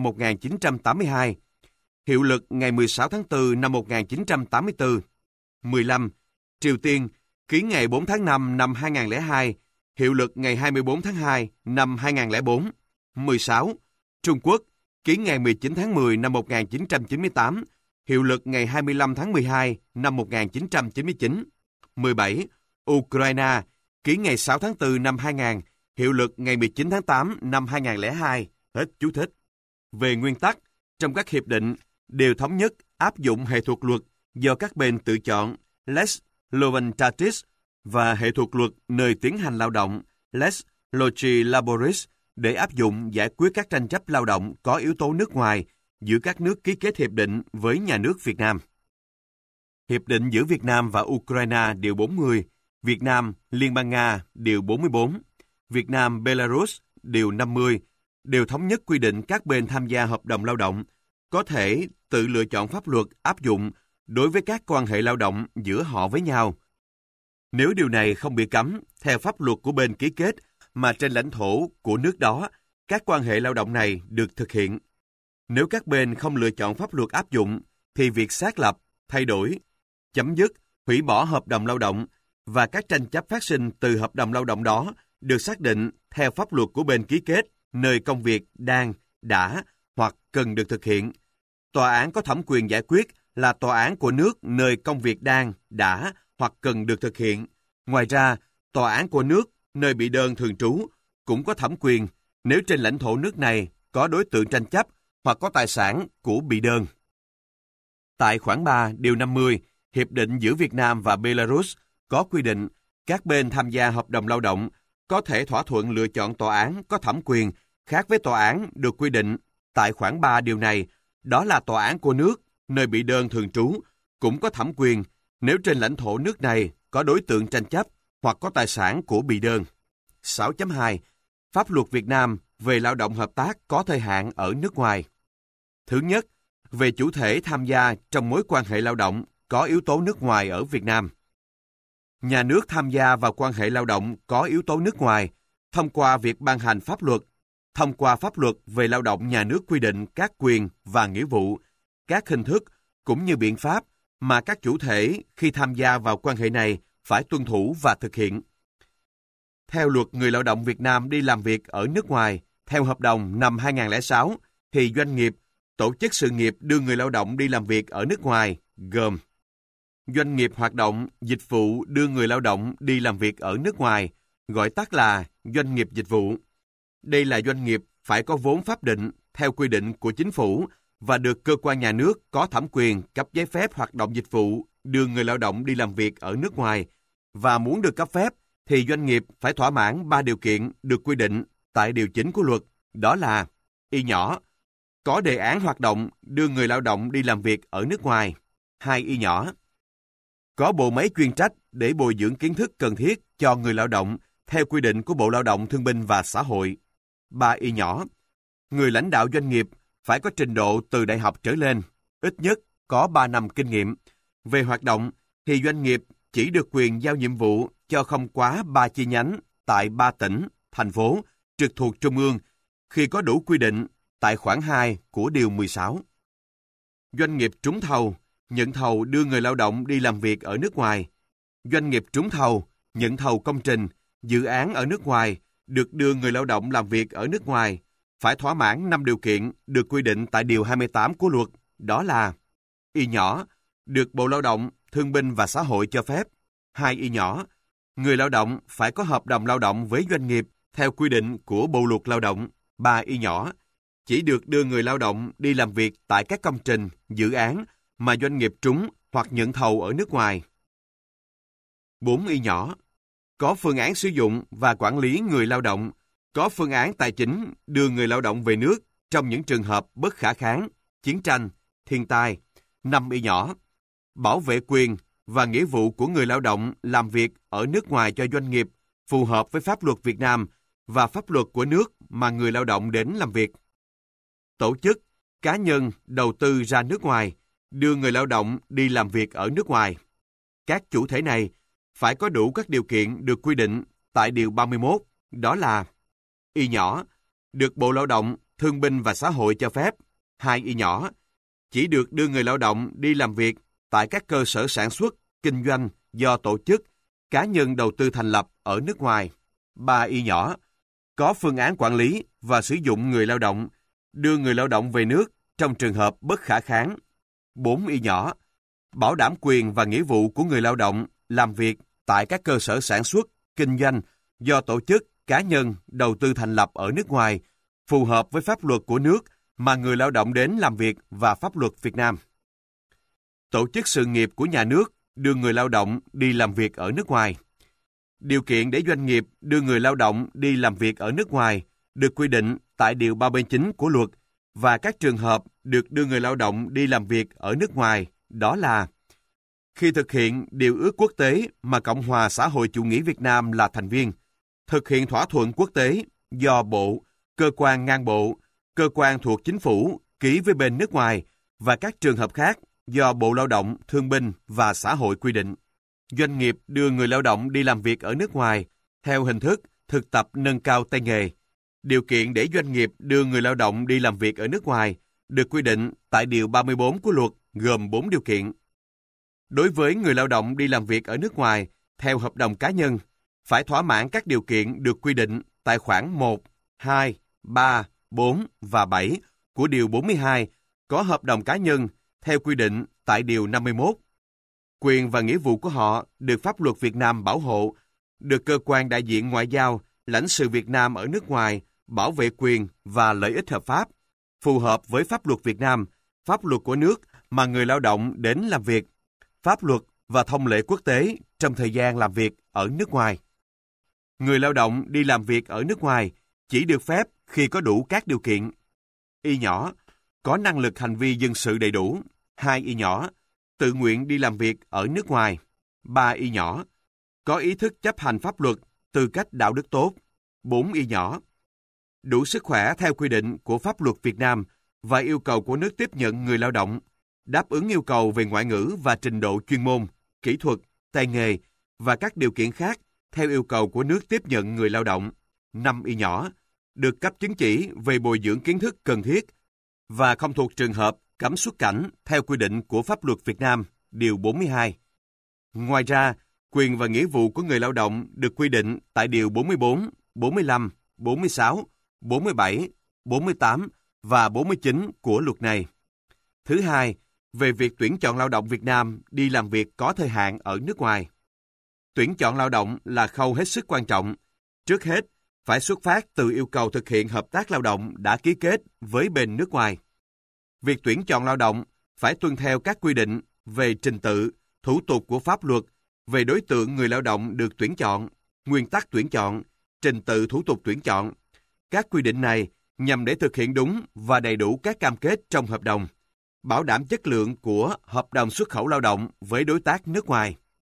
1982, hiệu lực ngày 16 tháng 4 năm 1984. 15. Triều Tiên, ký ngày 4 tháng 5 năm 2002, hiệu lực ngày 24 tháng 2 năm 2004. 16. Trung Quốc, ký ngày 19 tháng 10 năm 1998, hiệu lực ngày 25 tháng 12 năm 1999. 17. Ukraine, ký ngày 6 tháng 4 năm 2000, hiệu lực ngày 19 tháng 8 năm 2002. Hết chú thích. Về nguyên tắc, trong các hiệp định đều thống nhất áp dụng hệ thuật luật do các bên tự chọn Lex Noventatis và hệ thuật luật nơi tiến hành lao động Lex Loci Laboris để áp dụng giải quyết các tranh chấp lao động có yếu tố nước ngoài giữa các nước ký kết hiệp định với nhà nước Việt Nam. Hiệp định giữa Việt Nam và Ukraine điều 40, Việt Nam Liên bang Nga điều 44, Việt Nam Belarus điều 50 đều thống nhất quy định các bên tham gia hợp đồng lao động có thể tự lựa chọn pháp luật áp dụng đối với các quan hệ lao động giữa họ với nhau. Nếu điều này không bị cấm theo pháp luật của bên ký kết mà trên lãnh thổ của nước đó, các quan hệ lao động này được thực hiện. Nếu các bên không lựa chọn pháp luật áp dụng, thì việc xác lập, thay đổi, chấm dứt, hủy bỏ hợp đồng lao động và các tranh chấp phát sinh từ hợp đồng lao động đó được xác định theo pháp luật của bên ký kết nơi công việc đang, đã hoặc cần được thực hiện. Tòa án có thẩm quyền giải quyết là tòa án của nước nơi công việc đang, đã hoặc cần được thực hiện. Ngoài ra, tòa án của nước nơi bị đơn thường trú cũng có thẩm quyền nếu trên lãnh thổ nước này có đối tượng tranh chấp hoặc có tài sản của bị đơn. Tại khoản 3 điều 50, Hiệp định giữa Việt Nam và Belarus có quy định các bên tham gia hợp đồng lao động có thể thỏa thuận lựa chọn tòa án có thẩm quyền khác với tòa án được quy định tại khoản 3 điều này, đó là tòa án của nước nơi bị đơn thường trú cũng có thẩm quyền nếu trên lãnh thổ nước này có đối tượng tranh chấp hoặc có tài sản của bị đơn. 6.2. Pháp luật Việt Nam về lao động hợp tác có thời hạn ở nước ngoài. Thứ nhất, về chủ thể tham gia trong mối quan hệ lao động có yếu tố nước ngoài ở Việt Nam. Nhà nước tham gia vào quan hệ lao động có yếu tố nước ngoài thông qua việc ban hành pháp luật, thông qua pháp luật về lao động nhà nước quy định các quyền và nghĩa vụ, các hình thức cũng như biện pháp mà các chủ thể khi tham gia vào quan hệ này phải tuân thủ và thực hiện. Theo luật người lao động Việt Nam đi làm việc ở nước ngoài, theo hợp đồng năm 2006, thì doanh nghiệp, tổ chức sự nghiệp đưa người lao động đi làm việc ở nước ngoài, gồm doanh nghiệp hoạt động, dịch vụ đưa người lao động đi làm việc ở nước ngoài, gọi tắt là doanh nghiệp dịch vụ. Đây là doanh nghiệp phải có vốn pháp định theo quy định của chính phủ và được cơ quan nhà nước có thẩm quyền cấp giấy phép hoạt động dịch vụ đưa người lao động đi làm việc ở nước ngoài, và muốn được cấp phép thì doanh nghiệp phải thỏa mãn 3 điều kiện được quy định tại điều 9 của luật, đó là y nhỏ, có đề án hoạt động đưa người lao động đi làm việc ở nước ngoài, 2 y nhỏ, có bộ máy chuyên trách để bồi dưỡng kiến thức cần thiết cho người lao động theo quy định của Bộ Lao động Thương binh và Xã hội. 3 y nhỏ. Người lãnh đạo doanh nghiệp phải có trình độ từ đại học trở lên, ít nhất có 3 năm kinh nghiệm. Về hoạt động thì doanh nghiệp chỉ được quyền giao nhiệm vụ cho không quá 3 chi nhánh tại 3 tỉnh, thành phố trực thuộc Trung ương khi có đủ quy định tại khoản 2 của Điều 16. Doanh nghiệp trúng thầu, nhận thầu đưa người lao động đi làm việc ở nước ngoài. Doanh nghiệp trúng thầu, nhận thầu công trình, dự án ở nước ngoài được đưa người lao động làm việc ở nước ngoài phải thỏa mãn 5 điều kiện được quy định tại Điều 28 của luật, đó là: y nhỏ, được Bộ Lao động, Thương binh và Xã hội cho phép. 2 y nhỏ, người lao động phải có hợp đồng lao động với doanh nghiệp theo quy định của Bộ Luật Lao động. 3 y nhỏ, chỉ được đưa người lao động đi làm việc tại các công trình, dự án mà doanh nghiệp trúng hoặc nhận thầu ở nước ngoài. 4 y nhỏ, có phương án sử dụng và quản lý người lao động, có phương án tài chính đưa người lao động về nước trong những trường hợp bất khả kháng, chiến tranh, thiên tai. 5 y nhỏ, bảo vệ quyền và nghĩa vụ của người lao động làm việc ở nước ngoài cho doanh nghiệp phù hợp với pháp luật Việt Nam và pháp luật của nước mà người lao động đến làm việc. Tổ chức, cá nhân đầu tư ra nước ngoài, đưa người lao động đi làm việc ở nước ngoài. Các chủ thể này phải có đủ các điều kiện được quy định tại Điều 31, đó là: y nhỏ, được Bộ Lao động, Thương binh và Xã hội cho phép. 2 y nhỏ, chỉ được đưa người lao động đi làm việc tại các cơ sở sản xuất, kinh doanh do tổ chức, cá nhân đầu tư thành lập ở nước ngoài. 3 y nhỏ, có phương án quản lý và sử dụng người lao động, đưa người lao động về nước trong trường hợp bất khả kháng. 4 y nhỏ, bảo đảm quyền và nghĩa vụ của người lao động làm việc tại các cơ sở sản xuất, kinh doanh do tổ chức, cá nhân đầu tư thành lập ở nước ngoài, phù hợp với pháp luật của nước mà người lao động đến làm việc và pháp luật Việt Nam. Tổ chức sự nghiệp của nhà nước đưa người lao động đi làm việc ở nước ngoài. Điều kiện để doanh nghiệp đưa người lao động đi làm việc ở nước ngoài được quy định tại Điều 39 của luật và các trường hợp được đưa người lao động đi làm việc ở nước ngoài, đó là: khi thực hiện điều ước quốc tế mà Cộng hòa xã hội chủ nghĩa Việt Nam là thành viên, thực hiện thỏa thuận quốc tế do Bộ, cơ quan ngang bộ, cơ quan thuộc chính phủ ký với bên nước ngoài và các trường hợp khác do Bộ Lao động, Thương binh và Xã hội quy định. Doanh nghiệp đưa người lao động đi làm việc ở nước ngoài theo hình thức thực tập nâng cao tay nghề. Điều kiện để doanh nghiệp đưa người lao động đi làm việc ở nước ngoài được quy định tại Điều 34 của luật gồm 4 điều kiện. Đối với người lao động đi làm việc ở nước ngoài theo hợp đồng cá nhân, phải thỏa mãn các điều kiện được quy định tại khoản 1, 2, 3, 4 và 7 của Điều 42 có hợp đồng cá nhân theo quy định tại Điều 51. Quyền và nghĩa vụ của họ được pháp luật Việt Nam bảo hộ, được cơ quan đại diện ngoại giao, lãnh sự Việt Nam ở nước ngoài bảo vệ quyền và lợi ích hợp pháp, phù hợp với pháp luật Việt Nam, pháp luật của nước mà người lao động đến làm việc, pháp luật và thông lệ quốc tế trong thời gian làm việc ở nước ngoài. Người lao động đi làm việc ở nước ngoài chỉ được phép khi có đủ các điều kiện. Y nhỏ, có năng lực hành vi dân sự đầy đủ. 2 y nhỏ, tự nguyện đi làm việc ở nước ngoài. 3 y nhỏ, có ý thức chấp hành pháp luật, tư cách đạo đức tốt. 4 y nhỏ, đủ sức khỏe theo quy định của pháp luật Việt Nam và yêu cầu của nước tiếp nhận người lao động, đáp ứng yêu cầu về ngoại ngữ và trình độ chuyên môn, kỹ thuật, tay nghề và các điều kiện khác theo yêu cầu của nước tiếp nhận người lao động. 5 y nhỏ, được cấp chứng chỉ về bồi dưỡng kiến thức cần thiết và không thuộc trường hợp cấm xuất cảnh theo quy định của pháp luật Việt Nam, Điều 42. Ngoài ra, quyền và nghĩa vụ của người lao động được quy định tại Điều 44, 45, 46, 47, 48 và 49 của luật này. Thứ hai, về việc tuyển chọn lao động Việt Nam đi làm việc có thời hạn ở nước ngoài. Tuyển chọn lao động là khâu hết sức quan trọng. Trước hết, phải xuất phát từ yêu cầu thực hiện hợp tác lao động đã ký kết với bên nước ngoài. Việc tuyển chọn lao động phải tuân theo các quy định về trình tự, thủ tục của pháp luật, về đối tượng người lao động được tuyển chọn, nguyên tắc tuyển chọn, trình tự thủ tục tuyển chọn. Các quy định này nhằm để thực hiện đúng và đầy đủ các cam kết trong hợp đồng, bảo đảm chất lượng của hợp đồng xuất khẩu lao động với đối tác nước ngoài.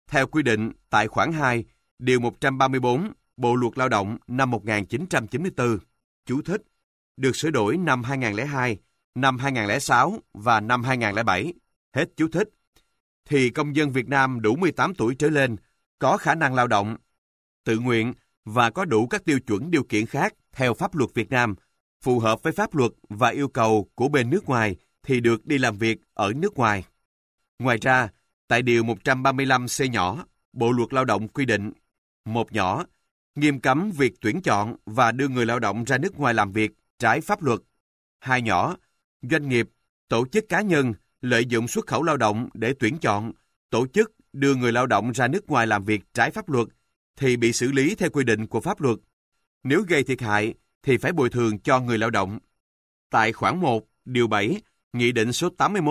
theo quy định tại khoản 2, điều 134 Bộ Luật Lao động năm 1994, chú thích, được sửa đổi năm 2002, năm 2006 và năm 2007, hết chú thích, thì công dân Việt Nam đủ 18 tuổi trở lên, có khả năng lao động, tự nguyện và có đủ các tiêu chuẩn điều kiện khác theo pháp luật Việt Nam, phù hợp với pháp luật và yêu cầu của bên nước ngoài thì được đi làm việc ở nước ngoài. Ngoài ra, tại điều 135C nhỏ, Bộ Luật Lao động quy định: 1 nhỏ, nghiêm cấm việc tuyển chọn và đưa người lao động ra nước ngoài làm việc trái pháp luật. 2 nhỏ, doanh nghiệp, tổ chức cá nhân lợi dụng xuất khẩu lao động để tuyển chọn, tổ chức đưa người lao động ra nước ngoài làm việc trái pháp luật thì bị xử lý theo quy định của pháp luật. Nếu gây thiệt hại thì phải bồi thường cho người lao động. Tại khoản 1, điều 7, Nghị định số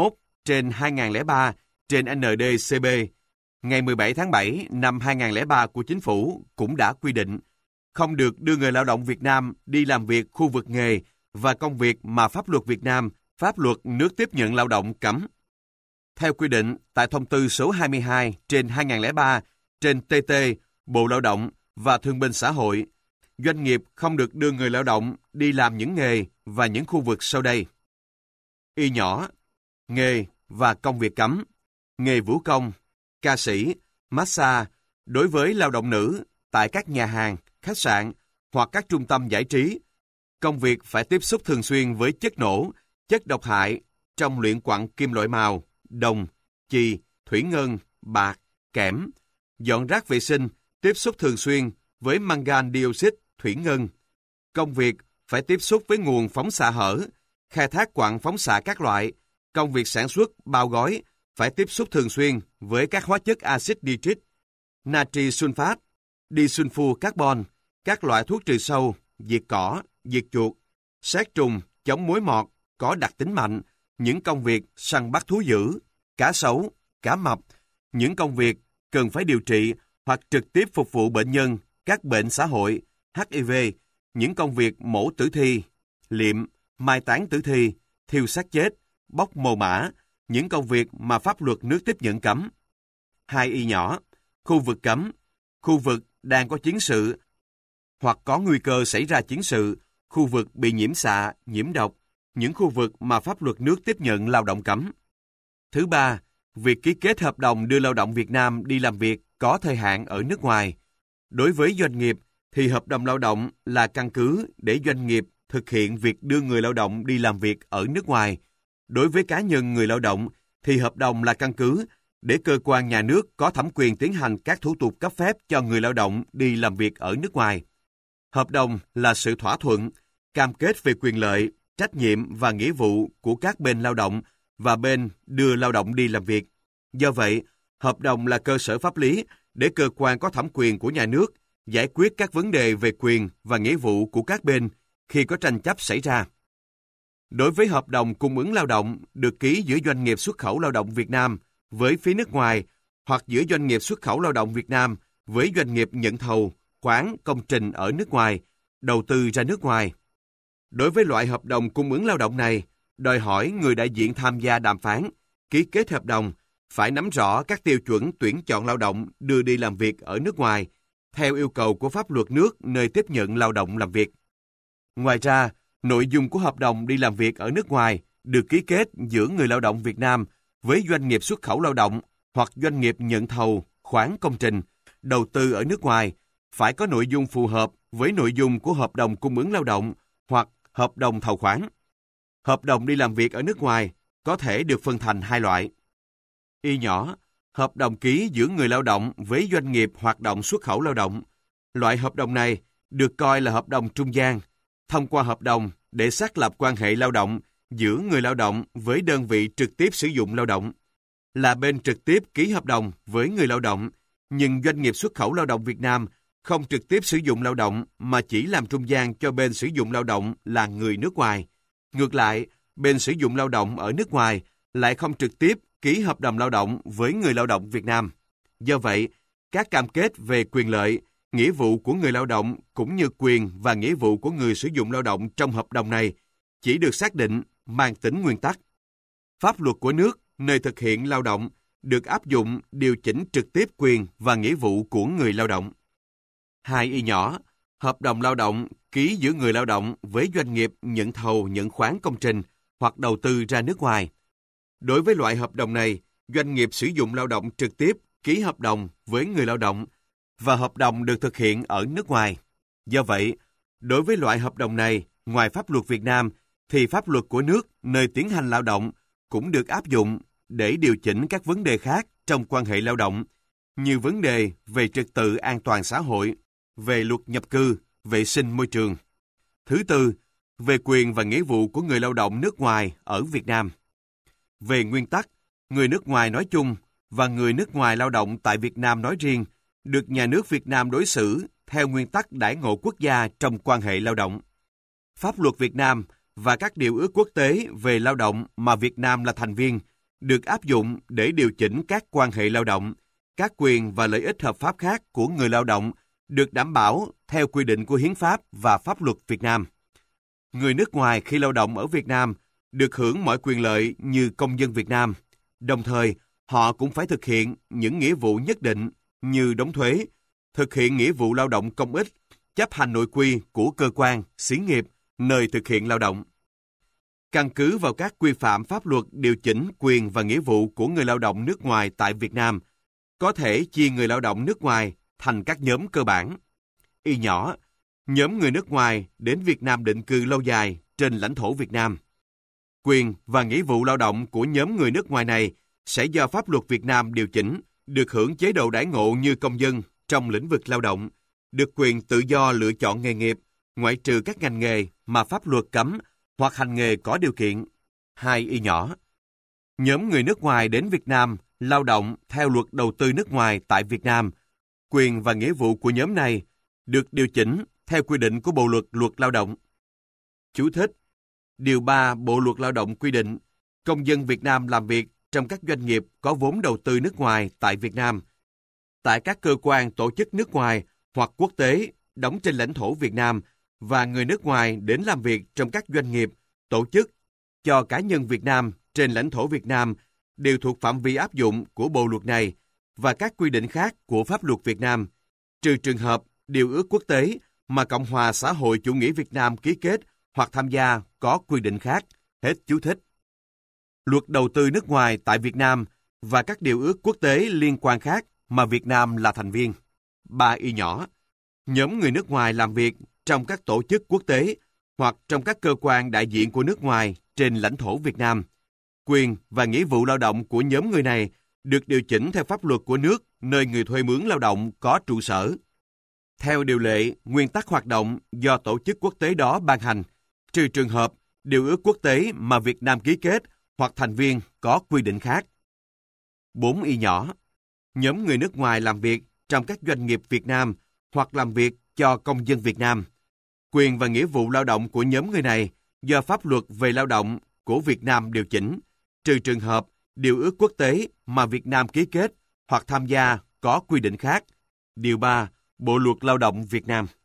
81/2003/ND-CB ngày 17 tháng 7 năm 2003 của Chính phủ cũng đã quy định không được đưa người lao động Việt Nam đi làm việc khu vực nghề và công việc mà pháp luật Việt Nam, pháp luật nước tiếp nhận lao động cấm. Theo quy định tại thông tư số 22/2003/TT Bộ Lao động và Thương binh Xã hội, doanh nghiệp không được đưa người lao động đi làm những nghề và những khu vực sau đây. Y nhỏ, nghề và công việc cấm, nghề vũ công, ca sĩ, massage, đối với lao động nữ tại các nhà hàng, khách sạn hoặc các trung tâm giải trí. Công việc phải tiếp xúc thường xuyên với chất nổ, chất độc hại trong luyện quặng kim loại màu, đồng, chì, thủy ngân, bạc, kẽm, dọn rác vệ sinh, tiếp xúc thường xuyên với mangan dioxide, thủy ngân. Công việc phải tiếp xúc với nguồn phóng xạ hở, khai thác quặng phóng xạ các loại. Công việc sản xuất, bao gói phải tiếp xúc thường xuyên với các hóa chất axit nitric, natri sulfat, disulfur carbon, các loại thuốc trừ sâu, diệt cỏ, diệt chuột, sát trùng, chống mối mọt có đặc tính mạnh, những công việc săn bắt thú dữ, cá sấu, cá mập, những công việc cần phải điều trị hoặc trực tiếp phục vụ bệnh nhân, các bệnh xã hội, HIV, những công việc mổ tử thi, liệm, mai táng tử thi, thiêu xác chết, bóc mồ mả, những công việc mà pháp luật nước tiếp nhận cấm. 2 y nhỏ, khu vực cấm, khu vực đang có chiến sự hoặc có nguy cơ xảy ra chiến sự, khu vực bị nhiễm xạ, nhiễm độc, những khu vực mà pháp luật nước tiếp nhận lao động cấm. Thứ ba, việc ký kết hợp đồng đưa lao động Việt Nam đi làm việc có thời hạn ở nước ngoài. Đối với doanh nghiệp thì hợp đồng lao động là căn cứ để doanh nghiệp thực hiện việc đưa người lao động đi làm việc ở nước ngoài. Đối với cá nhân người lao động thì hợp đồng là căn cứ để cơ quan nhà nước có thẩm quyền tiến hành các thủ tục cấp phép cho người lao động đi làm việc ở nước ngoài. Hợp đồng là sự thỏa thuận, cam kết về quyền lợi, trách nhiệm và nghĩa vụ của các bên lao động và bên đưa lao động đi làm việc. Do vậy, hợp đồng là cơ sở pháp lý để cơ quan có thẩm quyền của nhà nước giải quyết các vấn đề về quyền và nghĩa vụ của các bên khi có tranh chấp xảy ra. Đối với hợp đồng cung ứng lao động được ký giữa doanh nghiệp xuất khẩu lao động Việt Nam với phía nước ngoài hoặc giữa doanh nghiệp xuất khẩu lao động Việt Nam với doanh nghiệp nhận thầu, khoán, công trình ở nước ngoài, đầu tư ra nước ngoài. Đối với loại hợp đồng cung ứng lao động này, đòi hỏi người đại diện tham gia đàm phán, ký kết hợp đồng phải nắm rõ các tiêu chuẩn tuyển chọn lao động đưa đi làm việc ở nước ngoài theo yêu cầu của pháp luật nước nơi tiếp nhận lao động làm việc. Ngoài ra, nội dung của hợp đồng đi làm việc ở nước ngoài được ký kết giữa người lao động Việt Nam với doanh nghiệp xuất khẩu lao động hoặc doanh nghiệp nhận thầu, khoán công trình, đầu tư ở nước ngoài phải có nội dung phù hợp với nội dung của hợp đồng cung ứng lao động hoặc hợp đồng thầu khoán. Hợp đồng đi làm việc ở nước ngoài có thể được phân thành 2 loại. Y nhỏ, hợp đồng ký giữa người lao động với doanh nghiệp hoạt động xuất khẩu lao động. Loại hợp đồng này được coi là hợp đồng trung gian, thông qua hợp đồng để xác lập quan hệ lao động giữa người lao động với đơn vị trực tiếp sử dụng lao động. Là bên trực tiếp ký hợp đồng với người lao động, nhưng doanh nghiệp xuất khẩu lao động Việt Nam không trực tiếp sử dụng lao động mà chỉ làm trung gian cho bên sử dụng lao động là người nước ngoài. Ngược lại, bên sử dụng lao động ở nước ngoài lại không trực tiếp ký hợp đồng lao động với người lao động Việt Nam. Do vậy, các cam kết về quyền lợi, nghĩa vụ của người lao động cũng như quyền và nghĩa vụ của người sử dụng lao động trong hợp đồng này chỉ được xác định mang tính nguyên tắc. Pháp luật của nước nơi thực hiện lao động được áp dụng điều chỉnh trực tiếp quyền và nghĩa vụ của người lao động. 2 y nhỏ, hợp đồng lao động ký giữa người lao động với doanh nghiệp nhận thầu nhận khoán công trình hoặc đầu tư ra nước ngoài. Đối với loại hợp đồng này, doanh nghiệp sử dụng lao động trực tiếp ký hợp đồng với người lao động và hợp đồng được thực hiện ở nước ngoài. Do vậy, đối với loại hợp đồng này, ngoài pháp luật Việt Nam, thì pháp luật của nước nơi tiến hành lao động cũng được áp dụng để điều chỉnh các vấn đề khác trong quan hệ lao động, như vấn đề về trật tự an toàn xã hội, về luật nhập cư, vệ sinh môi trường. Thứ tư, về quyền và nghĩa vụ của người lao động nước ngoài ở Việt Nam. Về nguyên tắc, người nước ngoài nói chung và người nước ngoài lao động tại Việt Nam nói riêng được nhà nước Việt Nam đối xử theo nguyên tắc đãi ngộ quốc gia trong quan hệ lao động. Pháp luật Việt Nam và các điều ước quốc tế về lao động mà Việt Nam là thành viên được áp dụng để điều chỉnh các quan hệ lao động, các quyền và lợi ích hợp pháp khác của người lao động được đảm bảo theo quy định của Hiến pháp và pháp luật Việt Nam. Người nước ngoài khi lao động ở Việt Nam được hưởng mọi quyền lợi như công dân Việt Nam. Đồng thời, họ cũng phải thực hiện những nghĩa vụ nhất định như đóng thuế, thực hiện nghĩa vụ lao động công ích, chấp hành nội quy của cơ quan, xí nghiệp, nơi thực hiện lao động. Căn cứ vào các quy phạm pháp luật điều chỉnh quyền và nghĩa vụ của người lao động nước ngoài tại Việt Nam, có thể chia người lao động nước ngoài thành các nhóm cơ bản. Y nhỏ, nhóm người nước ngoài đến Việt Nam định cư lâu dài trên lãnh thổ Việt Nam. Quyền và nghĩa vụ lao động của nhóm người nước ngoài này sẽ do pháp luật Việt Nam điều chỉnh, được hưởng chế độ đãi ngộ như công dân trong lĩnh vực lao động, được quyền tự do lựa chọn nghề nghiệp, ngoại trừ các ngành nghề mà pháp luật cấm hoặc hành nghề có điều kiện. 2 y nhỏ. Nhóm người nước ngoài đến Việt Nam lao động theo luật đầu tư nước ngoài tại Việt Nam. Quyền và nghĩa vụ của nhóm này được điều chỉnh theo quy định của Bộ luật Luật Lao động. Chú thích: Điều 3 Bộ Luật Lao động quy định, công dân Việt Nam làm việc trong các doanh nghiệp có vốn đầu tư nước ngoài tại Việt Nam, tại các cơ quan tổ chức nước ngoài hoặc quốc tế đóng trên lãnh thổ Việt Nam và người nước ngoài đến làm việc trong các doanh nghiệp, tổ chức cho cá nhân Việt Nam trên lãnh thổ Việt Nam đều thuộc phạm vi áp dụng của bộ luật này và các quy định khác của pháp luật Việt Nam, trừ trường hợp điều ước quốc tế mà Cộng hòa xã hội chủ nghĩa Việt Nam ký kết hoặc tham gia có quy định khác. Hết chú thích. Luật đầu tư nước ngoài tại Việt Nam và các điều ước quốc tế liên quan khác mà Việt Nam là thành viên. 3 y nhỏ. Nhóm người nước ngoài làm việc trong các tổ chức quốc tế hoặc trong các cơ quan đại diện của nước ngoài trên lãnh thổ Việt Nam. Quyền và nghĩa vụ lao động của nhóm người này được điều chỉnh theo pháp luật của nước nơi người thuê mướn lao động có trụ sở. Theo điều lệ, nguyên tắc hoạt động do tổ chức quốc tế đó ban hành, trừ trường hợp điều ước quốc tế mà Việt Nam ký kết hoặc thành viên có quy định khác. 4 y nhỏ. Nhóm người nước ngoài làm việc trong các doanh nghiệp Việt Nam hoặc làm việc cho công dân Việt Nam. Quyền và nghĩa vụ lao động của nhóm người này do pháp luật về lao động của Việt Nam điều chỉnh, trừ trường hợp điều ước quốc tế mà Việt Nam ký kết hoặc tham gia có quy định khác. Điều 3 Bộ luật Lao động Việt Nam.